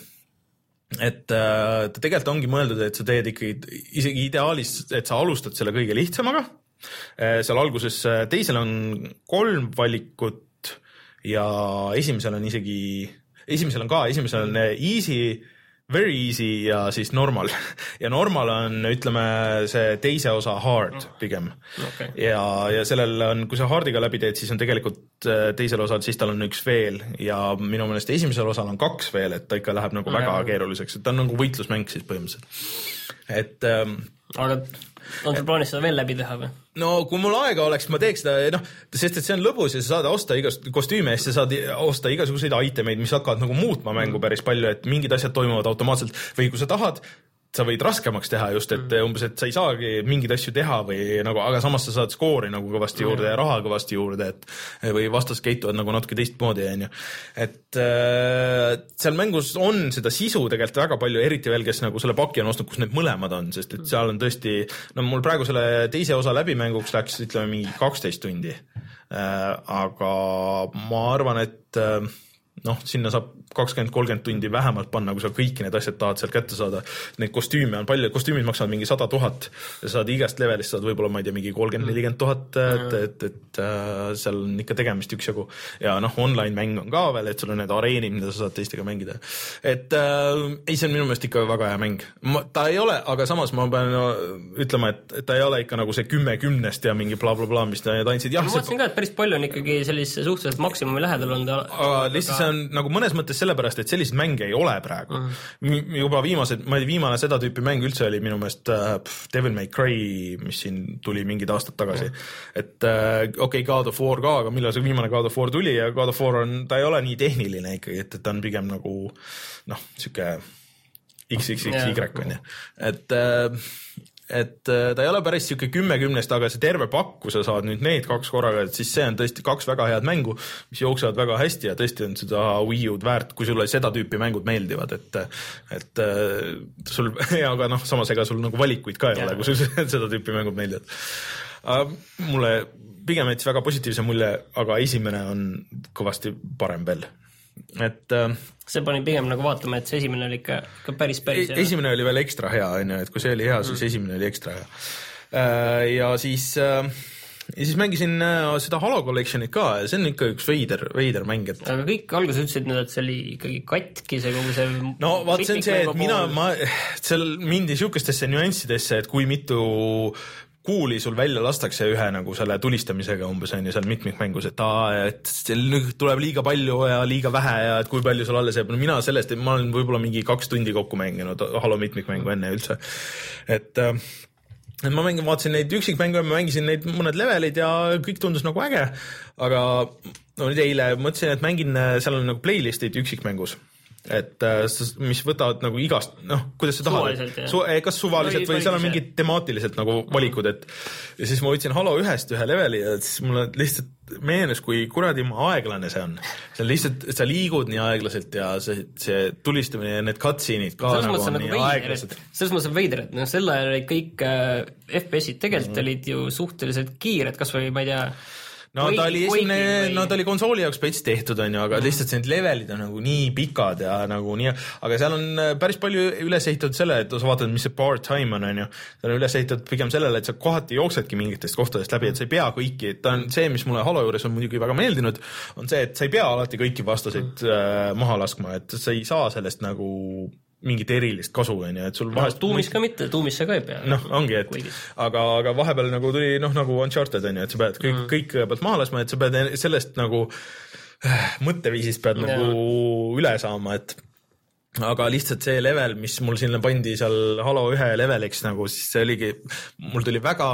et äh, ta tegelikult ongi mõeldud, et sa teed ikkagi isegi ideaalis, et sa alustad selle kõige lihtsamaga, äh, seal alguses äh, teisel on kolm valikut ja esimesel on isegi, esimesel on ka, esimesel on easy, very easy ja siis normal ja normal on, ütleme, see teise osa hard pigem okay. ja, ja sellel on, kui sa hardiga läbi teed, siis on tegelikult teisel osal, siis tal on üks veel ja minu meelest esimesel osal on kaks veel, et ta ikka läheb nagu väga ja. keeruliseks, et ta on nagu võitlusmäng siis põhimõtteliselt, et ähm, aga on sul plaanis seda veel läbi teha või? No kui mul aega oleks, ma teeks seda, noh, sest et see on lõbus ja sa saad osta igast kostüüme ja sa saad osta igasuguseid itemeid, mis hakkavad nagu muutma mängu päris palju, et mingid asjad toimuvad automaatselt või kui sa tahad, sa võid raskemaks teha just, et umbes, et sa ei saagi mingeid asju teha või nagu, aga samas sa saad skoori nagu kõvasti juurde ja raha kõvasti juurde, et või vastas keituvad nagu natuke teistmoodi, on ju. Et äh, seal mängus on seda sisu tegelikult väga palju, eriti veel, kes nagu selle paki on ostnud, kus need mõlemad on, sest et seal on tõesti, no mul praegu selle teise osa läbimänguks läks, ütleme, mingi kaksteist tundi. Äh, aga ma arvan, et äh, noh, sinna saab kakskümmend kolmkümmend tundi vähemalt panna, kui sa kõiki need asjad tahad sealt kätte saada. Neid kostüüme on palju, kostüümid maksavad mingi sada tuhat ja saad igast levelist saad võib-olla, ma ei tea, mingi kolmkümmend nelikümmend tuhat, et, et, et äh, seal on ikka tegemist üksjagu. Ja noh, online mäng on ka veel, et sul on need areenid, mida sa saad teistega mängida. Et äh, ei, see on minu meelest ikka väga hea mäng. Ma, ta ei ole, aga samas ma pean no, ütlema, et, et ta ei ole ikka nagu see kümme kümnest ja mingi bla bla bla, mis ta andsid. Ma mõtlesin ka, et päris palju on ikkagi sellise suhteliselt maksimumi lähedal olnud. Aga lihtsalt see on nagu mõnes mõttes sellepärast, et selliseid mänge ei ole praegu. Mm. Juba viimased, ma ei tea, viimane seda tüüpi mäng üldse oli minu meelest uh, Devil May Cry, mis siin tuli mingid aastad tagasi. Mm. Et uh, okei, okay, God of War ka, aga millal see viimane God of War tuli ja God of War on, ta ei ole nii tehniline ikkagi, et, et ta on pigem nagu noh, siuke X X X Y on ju. Et uh, et ta ei ole päris siuke kümme kümnest, aga see terve pakku sa saad nüüd need kaks korraga, et siis see on tõesti kaks väga head mängu, mis jooksevad väga hästi ja tõesti on seda Wii U'd väärt, kui sulle seda tüüpi mängud meeldivad, et et sul, aga noh, samas ega sul nagu valikuid ka ei ole, kui sul seda tüüpi mängud meeldivad. Mulle pigem jättis väga positiivse mulje, aga esimene on kõvasti parem veel. Et see pani pigem nagu vaatama, et see esimene oli ikka, ikka päris päris hea. Esimene oli veel ekstra hea, et kui see oli hea, siis mm. esimene oli ekstra hea. Ja siis, ja siis mängisin seda Halo Collectionit ka ja see on ikka üks veider, veider mäng. Et... aga kõik alguses ütlesid nüüd, et see oli ikkagi katki, see kogu see... no vaat see on see, et mina, ma, seal mindi siukestesse nüanssidesse, et kui mitu... kuuli sul välja lastakse ühe nagu selle tulistamisega umbes on ju seal mitmikmängus, et aa, et tuleb liiga palju ja liiga vähe ja et kui palju sul alles jääb. No mina sellest, ma olen võib-olla mingi kaks tundi kokku mänginud Halo mitmikmängu enne üldse. Et, et ma mängin, vaatasin neid üksikmängu ja ma mängisin neid mõned levelid ja kõik tundus nagu äge, aga no nüüd eile mõtlesin, et mängin, seal on nagu playlistid üksikmängus. Et mis võtavad nagu igast, noh, kuidas sa tahad, Su, kas suvaliselt või, või seal on mingid temaatiliselt nagu valikud, et ja siis ma võtsin Halo ühest ühe leveli ja siis mulle lihtsalt meenus, kui kuradi aeglane see on. See on lihtsalt, sa liigud nii aeglaselt ja see, see tulistamine ja need cutscene'id ka selles nagu on nagu nii aeglased. Selles mõttes on veider, et no selle ajal olid kõik äh, F P S-id tegelikult mm-hmm. olid ju suhteliselt kiired, kas või ma ei tea no ta oli esimene, või... no ta oli konsooli jaoks pets tehtud, on ju, aga mm. lihtsalt need levelid on nagu nii pikad ja nagu nii, aga seal on päris palju üles ehitatud selle, et sa vaatad, mis see part-time on, on ju, seal on üles ehitatud pigem sellele, et sa kohati jooksedki mingitest kohtadest läbi, et sa ei pea kõiki, ta on see, mis mulle Halo juures on muidugi väga meeldinud, on see, et sa ei pea alati kõiki vastaseid mm. äh, maha laskma, et sa ei saa sellest nagu mingit erilist kasu, on ju, et sul vahest... No, tuumis ka mitte, tuumisse ka ei pea. Noh, ongi, et kuigis. aga, aga vahepeal nagu tuli, noh, nagu Uncharted, on ju, et sa pead kõik, mm. kõik kõigepealt maha laskma, et sa pead sellest nagu äh, mõtteviisist pead ja. nagu üle saama, et aga lihtsalt see level, mis mul sinna pandi seal Halo ühe leveliks nagu, siis see oligi, mul tuli väga,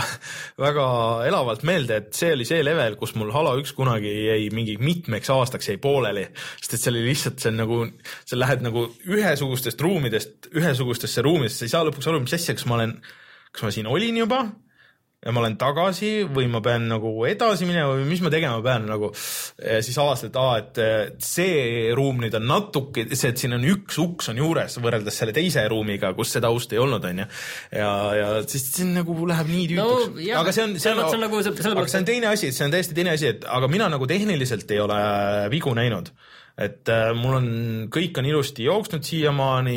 väga elavalt meelde, et see oli see level, kus mul Halo üks kunagi jäi mingi mitmeks aastaks jäi pooleli, sest et see oli lihtsalt, see on nagu, sa lähed nagu ühesugustest ruumidest, ühesugustesse ruumidest, sa ei saa lõpuks aru, mis asja, kas ma olen, kas ma siin olin juba ja ma olen tagasi või ma pean nagu edasi minema või mis ma tegema pean nagu ja siis avastad, et, et see ruum nüüd on natuke, see, et siin on üks uks on juures võrreldes selle teise ruumiga, kus seda ust ei olnud, on ju. Ja, ja siis siin nagu läheb nii tüütuks. No, jah, aga see on, see on, see on, nagu, see, aga see on teine asi, see on täiesti teine asi, et aga mina nagu tehniliselt ei ole vigu näinud. Et äh, mul on, kõik on ilusti jooksnud siiamaani,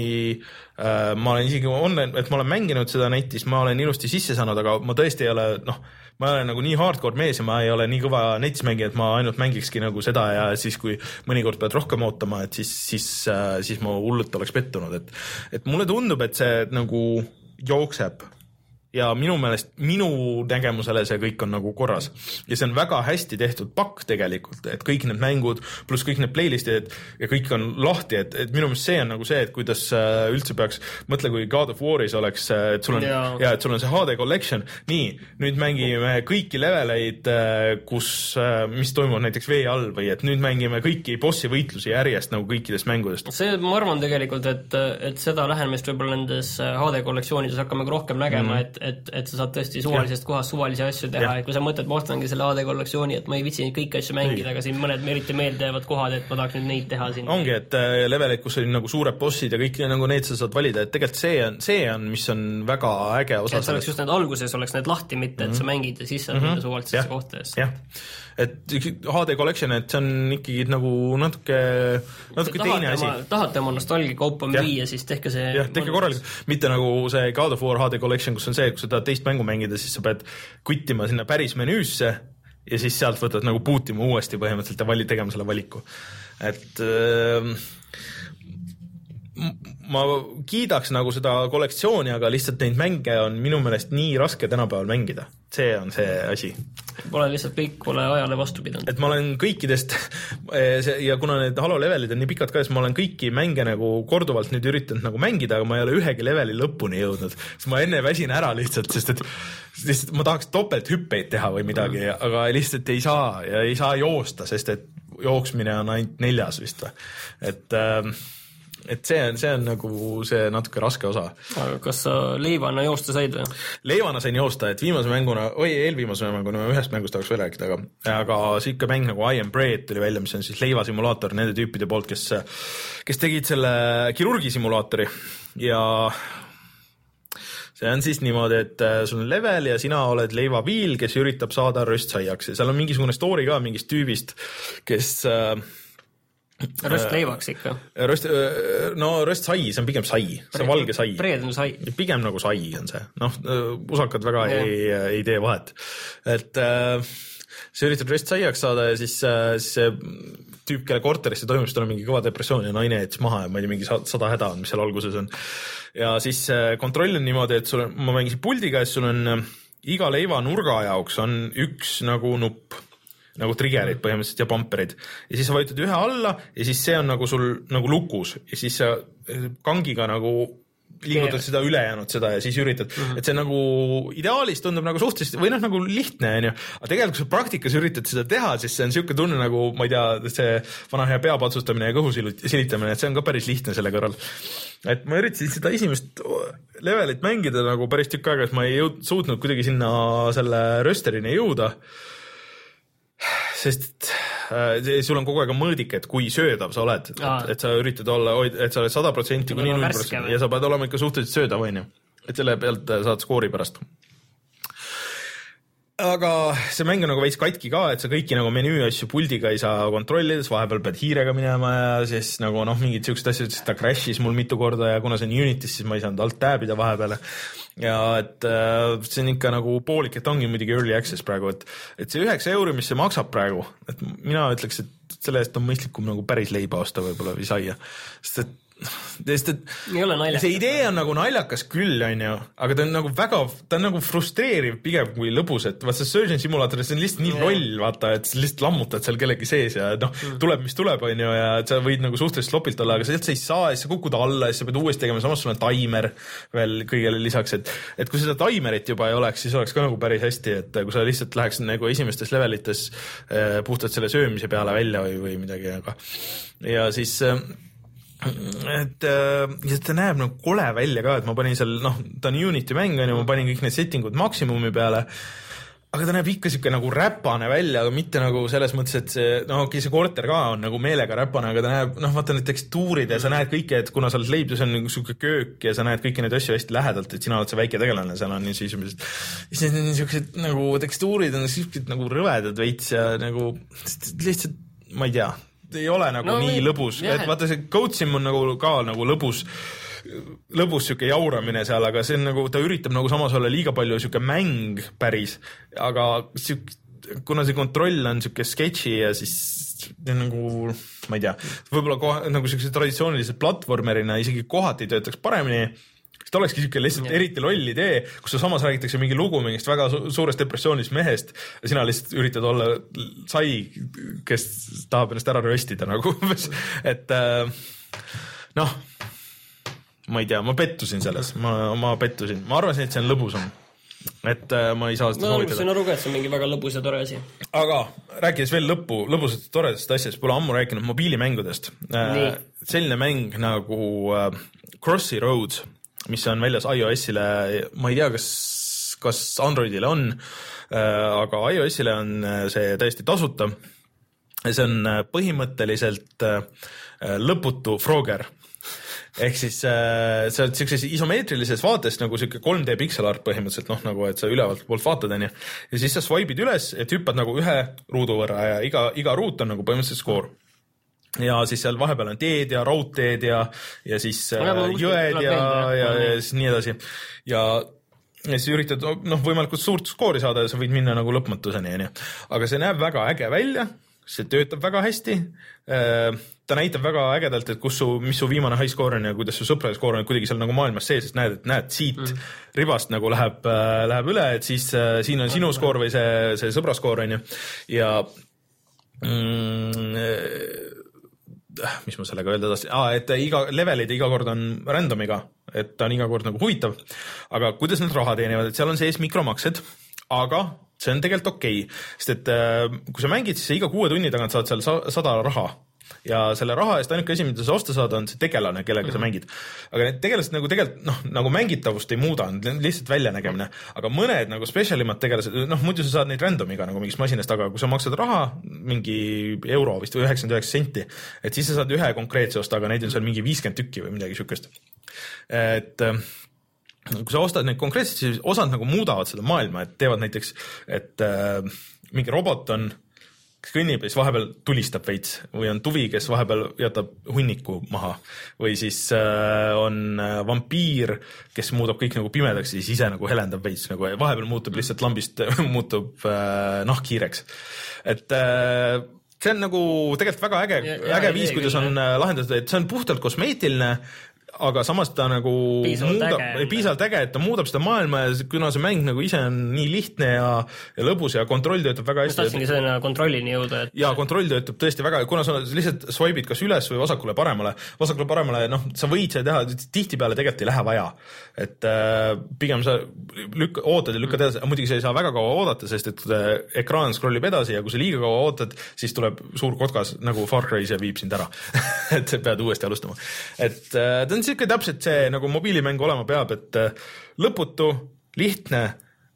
äh, ma olen isegi online, et ma olen mänginud seda netis, ma olen ilusti sisse saanud, aga ma tõesti ei ole, noh, ma olen nagu nii hardcore mees ja ma ei ole nii kõva netis mängija, et ma ainult mängikski nagu seda ja siis, kui mõnikord pead rohkem ootama, et siis, siis, äh, siis ma hullult oleks pettunud, et, et mulle tundub, et see nagu jookseb ja minu meelest, minu nägemusele see kõik on nagu korras. Ja see on väga hästi tehtud pakk tegelikult, et kõik need mängud, pluss kõik need playlistid ja kõik on lahti, et, et minu meelest see on nagu see, et kuidas üldse peaks, mõtle kui God of Waris oleks, et sul on, ja. Ja, et sul on see H D Collection, nii, nüüd mängime kõiki leveleid, kus, mis toimuvad näiteks vee all või et nüüd mängime kõiki bossi võitlusi järjest nagu kõikidest mängudest. See, ma arvan tegelikult, et, et seda lähenemist võib-olla nendes H D kollektsioonides hakkame rohkem nägema, mm. et et, et sa saad tõesti suvalisest kohast suvalisi asju teha, et kui sa mõtled, ma ostangi selle A D kollektsiooni, et ma ei vitsi kõiki asju mängida, aga siin mõned eriti meelde jäävad kohad, et ma tahaks nüüd neid teha siin. Ongi, et levelid, kus oli nagu suured bossid ja kõik nagu need sa saad valida, et tegelikult see on, see on, mis on väga äge osa. Et see oleks just need alguses, oleks need lahti, mitte et mm-hmm. sa mängid ja siis saad mm-hmm. suvalisesse kohtadesse. Jah, et H D collection, et see on ikkagi nagu natuke, natuke teine asi. Tahate oma nostalgikaupa müüa, siis tehke see... Jah, tehke korralikult. Mitte nagu see God of War H D collection, kus on see, kui sa tahad teist mängu mängida, siis sa pead kuttima sinna päris menüüsse ja siis sealt võtad nagu puutima uuesti põhimõtteliselt ja vali, tegema selle valiku. Et äh, ma kiidaks nagu seda kollektsiooni, aga lihtsalt neid mänge on minu meelest nii raske tänapäeval mängida. See on see asi. Pole lihtsalt kõik, pole ajale vastu pidanud. Et ma olen kõikidest ja kuna need Halo levelid on nii pikad ka, siis ma olen kõiki mänge nagu korduvalt nüüd üritanud nagu mängida, aga ma ei ole ühegi leveli lõpuni jõudnud. Siis ma enne väsin ära lihtsalt, sest et lihtsalt ma tahaks topelt hüppeid teha või midagi, mm. aga lihtsalt ei saa ja ei saa joosta, sest et jooksmine on ainult neljas vist või. Et äh, et see on, see on nagu see natuke raske osa. Aga kas sa leivana joosta said või? Leivana sain joosta, et viimase mänguna, oi eelviimase mänguna, ühest mängust tahaks veel rääkida, aga, aga siuke mäng nagu I Am Bread tuli välja, mis on siis leivasimulaator nende tüüpide poolt, kes, kes tegid selle kirurgisimulaatori ja see on siis niimoodi, et sul on level ja sina oled leivapiil, kes üritab saada röstsaiaks ja seal on mingisugune story ka mingist tüübist, kes röst leivaks ikka. Röst, no röst sai, see on pigem sai, see on valge sai. Breed on sai. Pigem nagu sai on see. Noh, usakad väga ja. ei, ei tee vahet. Et see üritab röst saiaks saada ja siis see tüüp, kelle korterisse toimus, tal on mingi kõva depressioon ja naine jättis maha ja ma ei tea, mingi sada häda on, mis seal alguses on. Ja siis kontroll on niimoodi, et sul on, ma mängisin puldiga, et sul on iga leiva nurga jaoks on üks nagu nupp. Nagu triggerid põhimõtteliselt ja bumperid. Ja siis sa vajutad ühe alla ja siis see on nagu sul nagu lukus ja siis sa kangiga nagu liigutad yeah. seda ülejäänud seda ja siis üritad, mm-hmm. et see nagu ideaalis tundub nagu suhteliselt või noh nagu lihtne, on ju. Aga tegelikult kui sa praktikas üritad seda teha, siis see on siuke tunne nagu, ma ei tea, see vana hea peapatsustamine ja kõhu silitamine, et see on ka päris lihtne selle kõrval. Et ma üritasin seda esimest levelit mängida nagu päris tükk aega, et ma ei jõud, suutnud kuidagi sinna selle rösterini jõuda. sest äh, sul on kogu aeg mõõdik, et kui söödav sa oled, et, et sa üritad olla, et sa oled sada protsenti kuni null protsenti ja sa pead olema ikka suhteliselt söödav, on ju. Et selle pealt saad skoori pärast. Aga see mäng on nagu veits katki ka, et sa kõiki nagu menüü asju puldiga ei saa kontrollides, vahepeal pead hiirega minema ja siis nagu noh, mingid siuksed asjad, siis ta crash'is mul mitu korda ja kuna see on Unitis, siis ma ei saanud alt tääbida vahepeal. Ja et äh, see on ikka nagu poolik, et ongi muidugi early access praegu, et, et see üheksa euri, mis see maksab praegu, et mina ütleks, et selle eest on mõistlikum nagu päris leiba osta võib-olla või saia, sest et Sest, see idee on nagu naljakas küll, on ju, aga ta on nagu väga, ta on nagu frustreeriv pigem kui lõbus, et vaata Surgeon Simulator, see on lihtsalt nii roll, vaata, et sa lihtsalt lammutad seal kellegi sees ja noh, tuleb mis tuleb, on ju, ja sa võid nagu suhteliselt lopilt olla, aga sa ei saa, siis sa kukud alla ja siis sa pead uuesti tegema, samas sul on timer veel kõigele lisaks, et, et kui seda timerit juba ei oleks, siis oleks ka nagu päris hästi, et kui sa lihtsalt läheks nagu esimestes levelites eh, puhtalt selle söömise peale välja või, või midagi, aga ja siis eh, et ja ta näeb nagu kole välja ka, et ma panin seal, noh, ta on Unity mäng, on ju, ma panin kõik need settingud maksimumi peale, aga ta näeb ikka siuke nagu räpane välja, aga mitte nagu selles mõttes, et see, no okei, see korter ka on nagu meelega räpane, aga ta näeb, noh, vaata need tekstuurid ja sa näed kõike, et kuna sa oled leibdus, on nagu siuke köök ja sa näed kõiki neid asju hästi lähedalt, et sina oled see väike tegelane, seal on siis siis need siuksed nagu tekstuurid on siuksed nagu rõvedad veits ja nagu lihtsalt, ma ei tea, ei ole nagu no, nii või, lõbus, jah, et vaata see Goat Sim on nagu ka nagu lõbus, lõbus siuke jauramine seal, aga see on nagu, ta üritab nagu samas olla liiga palju siuke mäng päris, aga siuk, kuna see kontroll on siuke sketši ja siis nagu, ma ei tea, võib-olla kohe nagu siukse traditsioonilise platvormerina isegi kohati töötaks paremini, ta olekski siuke lihtsalt ja. Eriti loll idee, kus sa samas räägitakse mingi lugu mingist väga su suurest depressioonist mehest ja sina lihtsalt üritad olla sai, kes tahab ennast ära röstida nagu, et noh, ma ei tea, ma pettusin selles, ma, ma pettusin, ma arvasin, et see on lõbusam, et ma ei saa seda no, soovitada. Ma sain aru ka, et see on mingi väga lõbus ja tore asi. Aga rääkides veel lõppu, lõbusast toredast asjast, pole ammu rääkinud mobiilimängudest. Nii. Selline mäng nagu Crossy Roads, mis on väljas iOS-ile, ma ei tea, kas, kas Androidile on, aga iOS-ile on see täiesti tasuta. See on põhimõtteliselt lõputu Frogger. Ehk siis see on sellises isomeetrilises vaates nagu selline kolm D pixel art põhimõtteliselt, noh nagu, et sa ülevalt poolt vaatad, on ju. Ja siis sa swipe'id üles, et hüppad nagu ühe ruudu võrra ja iga, iga ruut on nagu põhimõtteliselt skoor. Ja siis seal vahepeal on teed ja raudteed ja, ja siis äh, jõed ja, ja, ja siis nii edasi. Ja, ja siis üritad noh, võimalikult suurt skoori saada ja sa võid minna nagu lõpmatuseni. Aga see näeb väga äge välja, see töötab väga hästi. Ta näitab väga ägedalt, et kus su, mis su viimane high score on ja kuidas su sõprade skoor on kuidagi seal nagu maailmas sees, et näed, et näed siit mm. ribast nagu läheb, läheb üle, et siis äh, siin on sinu skoor või see, see sõbra skoor on ju. Ja mm, mis ma sellega öelda tahtsin, ah, et iga levelid iga kord on randomiga, et ta on iga kord nagu huvitav, aga kuidas nad raha teenivad, et seal on sees mikromaksed, aga see on tegelikult okei, sest et kui sa mängid, siis iga kuue tunni tagant saad seal sada raha ja selle raha eest ainuke asi, mida sa osta saada, on see tegelane, kellega mm-hmm. sa mängid. Aga need tegelased nagu tegelikult, noh, nagu mängitavust ei muuda, lihtsalt väljanägemine, aga mõned nagu spetsialimad tegelased, noh, muidu sa saad neid randomiga nagu mingist masinast, aga kui sa maksad raha, mingi euro vist või üheksakümmend üheksa senti, et siis sa saad ühe konkreetse osta, aga neid on seal mingi viiskümmend tükki või midagi sükest. Et kui sa ostad neid konkreetselt, siis osad nagu muudavad seda maailma, et teevad näiteks, et äh, mingi robot on kes kõnnib ja siis vahepeal tulistab veits või on tuvi, kes vahepeal jätab hunniku maha või siis äh, on vampiir, kes muudab kõik nagu pimedaks ja siis ise nagu helendab veits nagu ja vahepeal muutub lihtsalt lambist muutub äh, nahkhiireks. Et äh, see on nagu tegelikult väga äge, ja, ja, äge viis, kuidas on lahendatud, et see on puhtalt kosmeetiline, aga samas ta nagu piisavalt muudab, äge, piisavalt äge, et ta muudab seda maailma ja kuna see mäng nagu ise on nii lihtne ja, ja lõbus ja kontroll töötab väga hästi. Ma tahtsingi selle kontrollini jõuda. Et... Ja kontroll töötab tõesti väga, kuna sa lihtsalt swipe'id kas üles või vasakule paremale, vasakule paremale, noh, sa võid seda teha, tihtipeale tegelikult ei lähe vaja. Et äh, pigem sa lükka, ootad ja lükkad edasi, muidugi sa ei saa väga kaua oodata, sest et ekraan scrollib edasi ja kui sa liiga kaua ootad, siis tuleb suur kotkas nagu Far Cry's ja viib sind ära. et pead uuesti alustama. Et äh, ta on siuke täpselt see nagu mobiilimäng olema peab, et lõputu, lihtne,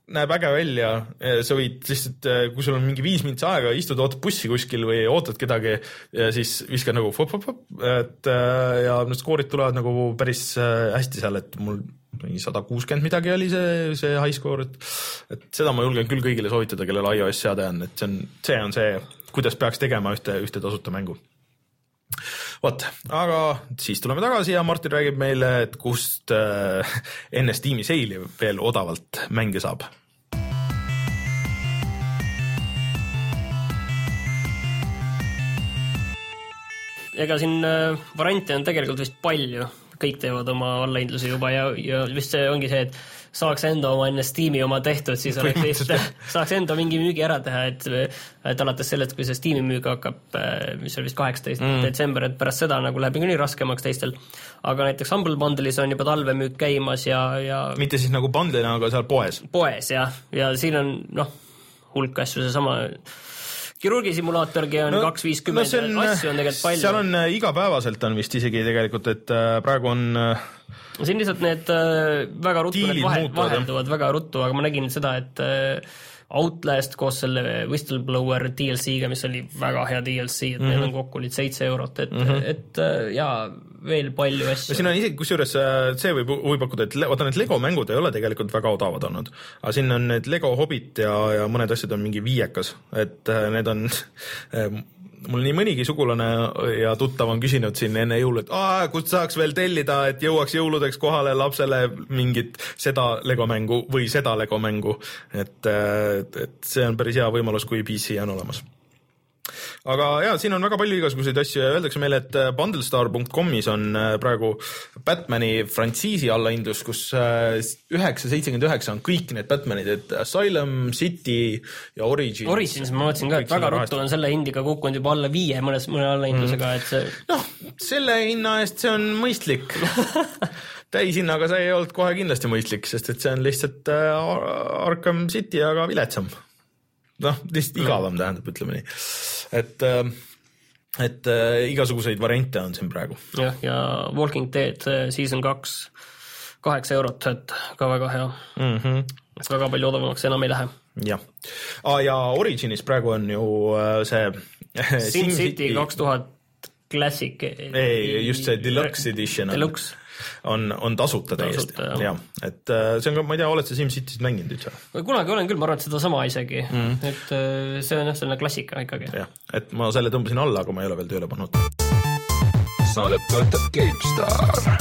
näeb äge välja, sa võid lihtsalt, kui sul on mingi viis mintsi aega, istud, ootad bussi kuskil või ootad kedagi ja siis viskad nagu fop, fop, fop, et ja need skoorid tulevad nagu päris hästi seal, et mul sada kuuskümmend midagi oli see, see high score, et, et seda ma julgen küll kõigile soovitada, kellel iOS seade on, et see on see, on see kuidas peaks tegema ühte, ühte tasuta mängu. Vot, aga siis tuleme tagasi ja Martin räägib meile, et kust äh, enne Steam'i seili veel odavalt mänge saab. Ega siin äh, variante on tegelikult vist palju, kõik teevad oma allahindlusi juba ja, ja vist see ongi see, et saaks enda oma enne Steam'i oma tehtud, siis oleks vist, saaks enda mingi müügi ära teha, et, et alates sellest, kui see Steam'i müük hakkab, mis oli vist kaheksateist mm. detsember, et pärast seda nagu läheb nii raskemaks teistel. Aga näiteks Humble Bundle'is on juba talvemüük käimas ja, ja mitte siis nagu bundle'ina, aga seal poes. Poes, jah. Ja siin on, noh, hulk asju, see sama kirurgisimulaatorgi on no, kaks viiskümmend no on, asju on tegelikult palju. Seal on igapäevaselt on vist isegi tegelikult, et praegu on siin lihtsalt need väga ruttu need vahe, vahelduvad väga ruttu, aga ma nägin seda, et Outlast koos selle Whistleblower D L C-ga, mis oli väga hea D L C, et mm-hmm. need on kokku olid seitse eurot, et, mm-hmm. et ja veel palju asju. Siin on isegi, kusjuures see võib, võib pakkuda, et oota, need Lego mängud ei ole tegelikult väga odavad olnud, aga siin on need Lego Hobbit ja, ja mõned asjad on mingi viiekas, et need on mul nii mõnigi sugulane ja tuttav on küsinud siin enne jõulu, et aa, kust saaks veel tellida, et jõuaks jõuludeks kohale lapsele mingit seda Lego mängu või seda Lego mängu, et, et see on päris hea võimalus, kui P C on olemas. Aga jaa, siin on väga palju igasuguseid asju ja öeldakse meile, et bundlestar punkt comis on praegu Batmani frantsiisi allahindlus, kus üheksa seitsekümmend üheksa on kõik need Batmanid, et Asylum, City ja Origins. Origins, ma mõtlesin ka, et väga ruttu on selle hindiga kukkunud juba alla viie mõnes mõne allahindlusega, et see... noh, selle hinna eest see on mõistlik. Täishinnaga see ei olnud kohe kindlasti mõistlik, sest et see on lihtsalt Arkham City, aga viletsam. Noh, lihtsalt igavam tähendab, ütleme nii. Et, et igasuguseid variante on siin praegu. Jah, ja Walking Dead season kaks, kaheksa eurot, et ka väga hea. Mm-hmm. Väga palju odavamaks enam ei lähe. Jah. Ah, ja Originis praegu on ju see Sin City kaks tuhat Classic. Ei, just see Deluxe Edition. Deluxe. On, on tasuta täiesti. Ja, et see on ka, ma ei tea, oled sa SimCity't mänginud üldse? Kunagi olen küll, ma arvan, et seda sama isegi. Mm. Et see on jah, selline klassika ikkagi. Ja, et ma selle tõmbasin alla, aga ma ei ole veel tööle pannud. Saadet võtab GameStar.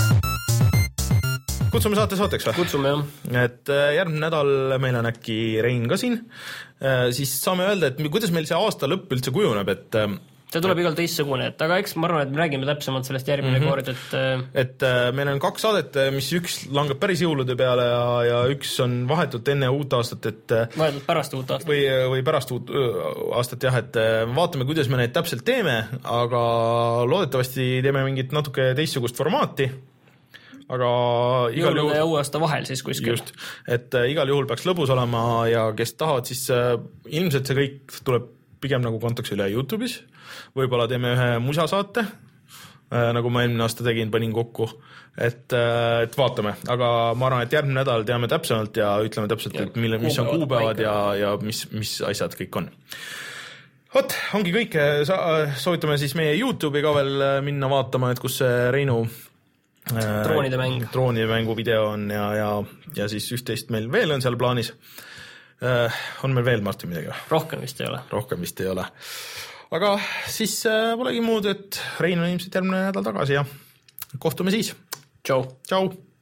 Kutsume saate saateks või? Kutsume, jah. Et järgmine nädal meil on äkki Rein ka siin. Siis saame öelda, et kuidas meil see aasta lõpp üldse kujuneb, et see tuleb igal teistsugune, et aga eks ma arvan, et me räägime täpsemalt sellest järgmine mm-hmm. kord, et et meil on kaks saadet, mis üks langeb päris jõulude peale ja, ja üks on vahetult enne uut aastat, et vahetult pärast uut aastat. Või, või pärast uut aastat, jah, et vaatame, kuidas me neid täpselt teeme, aga loodetavasti teeme mingit natuke teistsugust formaati. Aga igal juhul ja uue aasta vahel siis kuskil. Just, et igal juhul peaks lõbus olema ja kes tahavad, siis ilmselt see kõik tuleb pigem nagu kontakse üle YouTube'is, võib-olla teeme ühe musasaate, nagu ma eelmine aasta tegin, panin kokku, et, et vaatame, aga ma arvan, et järgmine nädal teame täpsemalt ja ütleme täpselt, et mille, mis on kuupäevad ja, ja mis, mis asjad kõik on. Vot, ongi kõik, soovitame siis meie YouTube'i ka veel minna vaatama, et kus see Reinu droonide mäng. droonide mängu video on ja, ja, ja siis üht-teist meil veel on seal plaanis. Uh, on meil veel, Martin, midagi? Rohkem vist ei ole. Rohkem vist ei ole. Aga siis uh, polegi muud, et Rein on ilmselt järgmine nädal tagasi ja kohtume siis. Tšau. Tšau.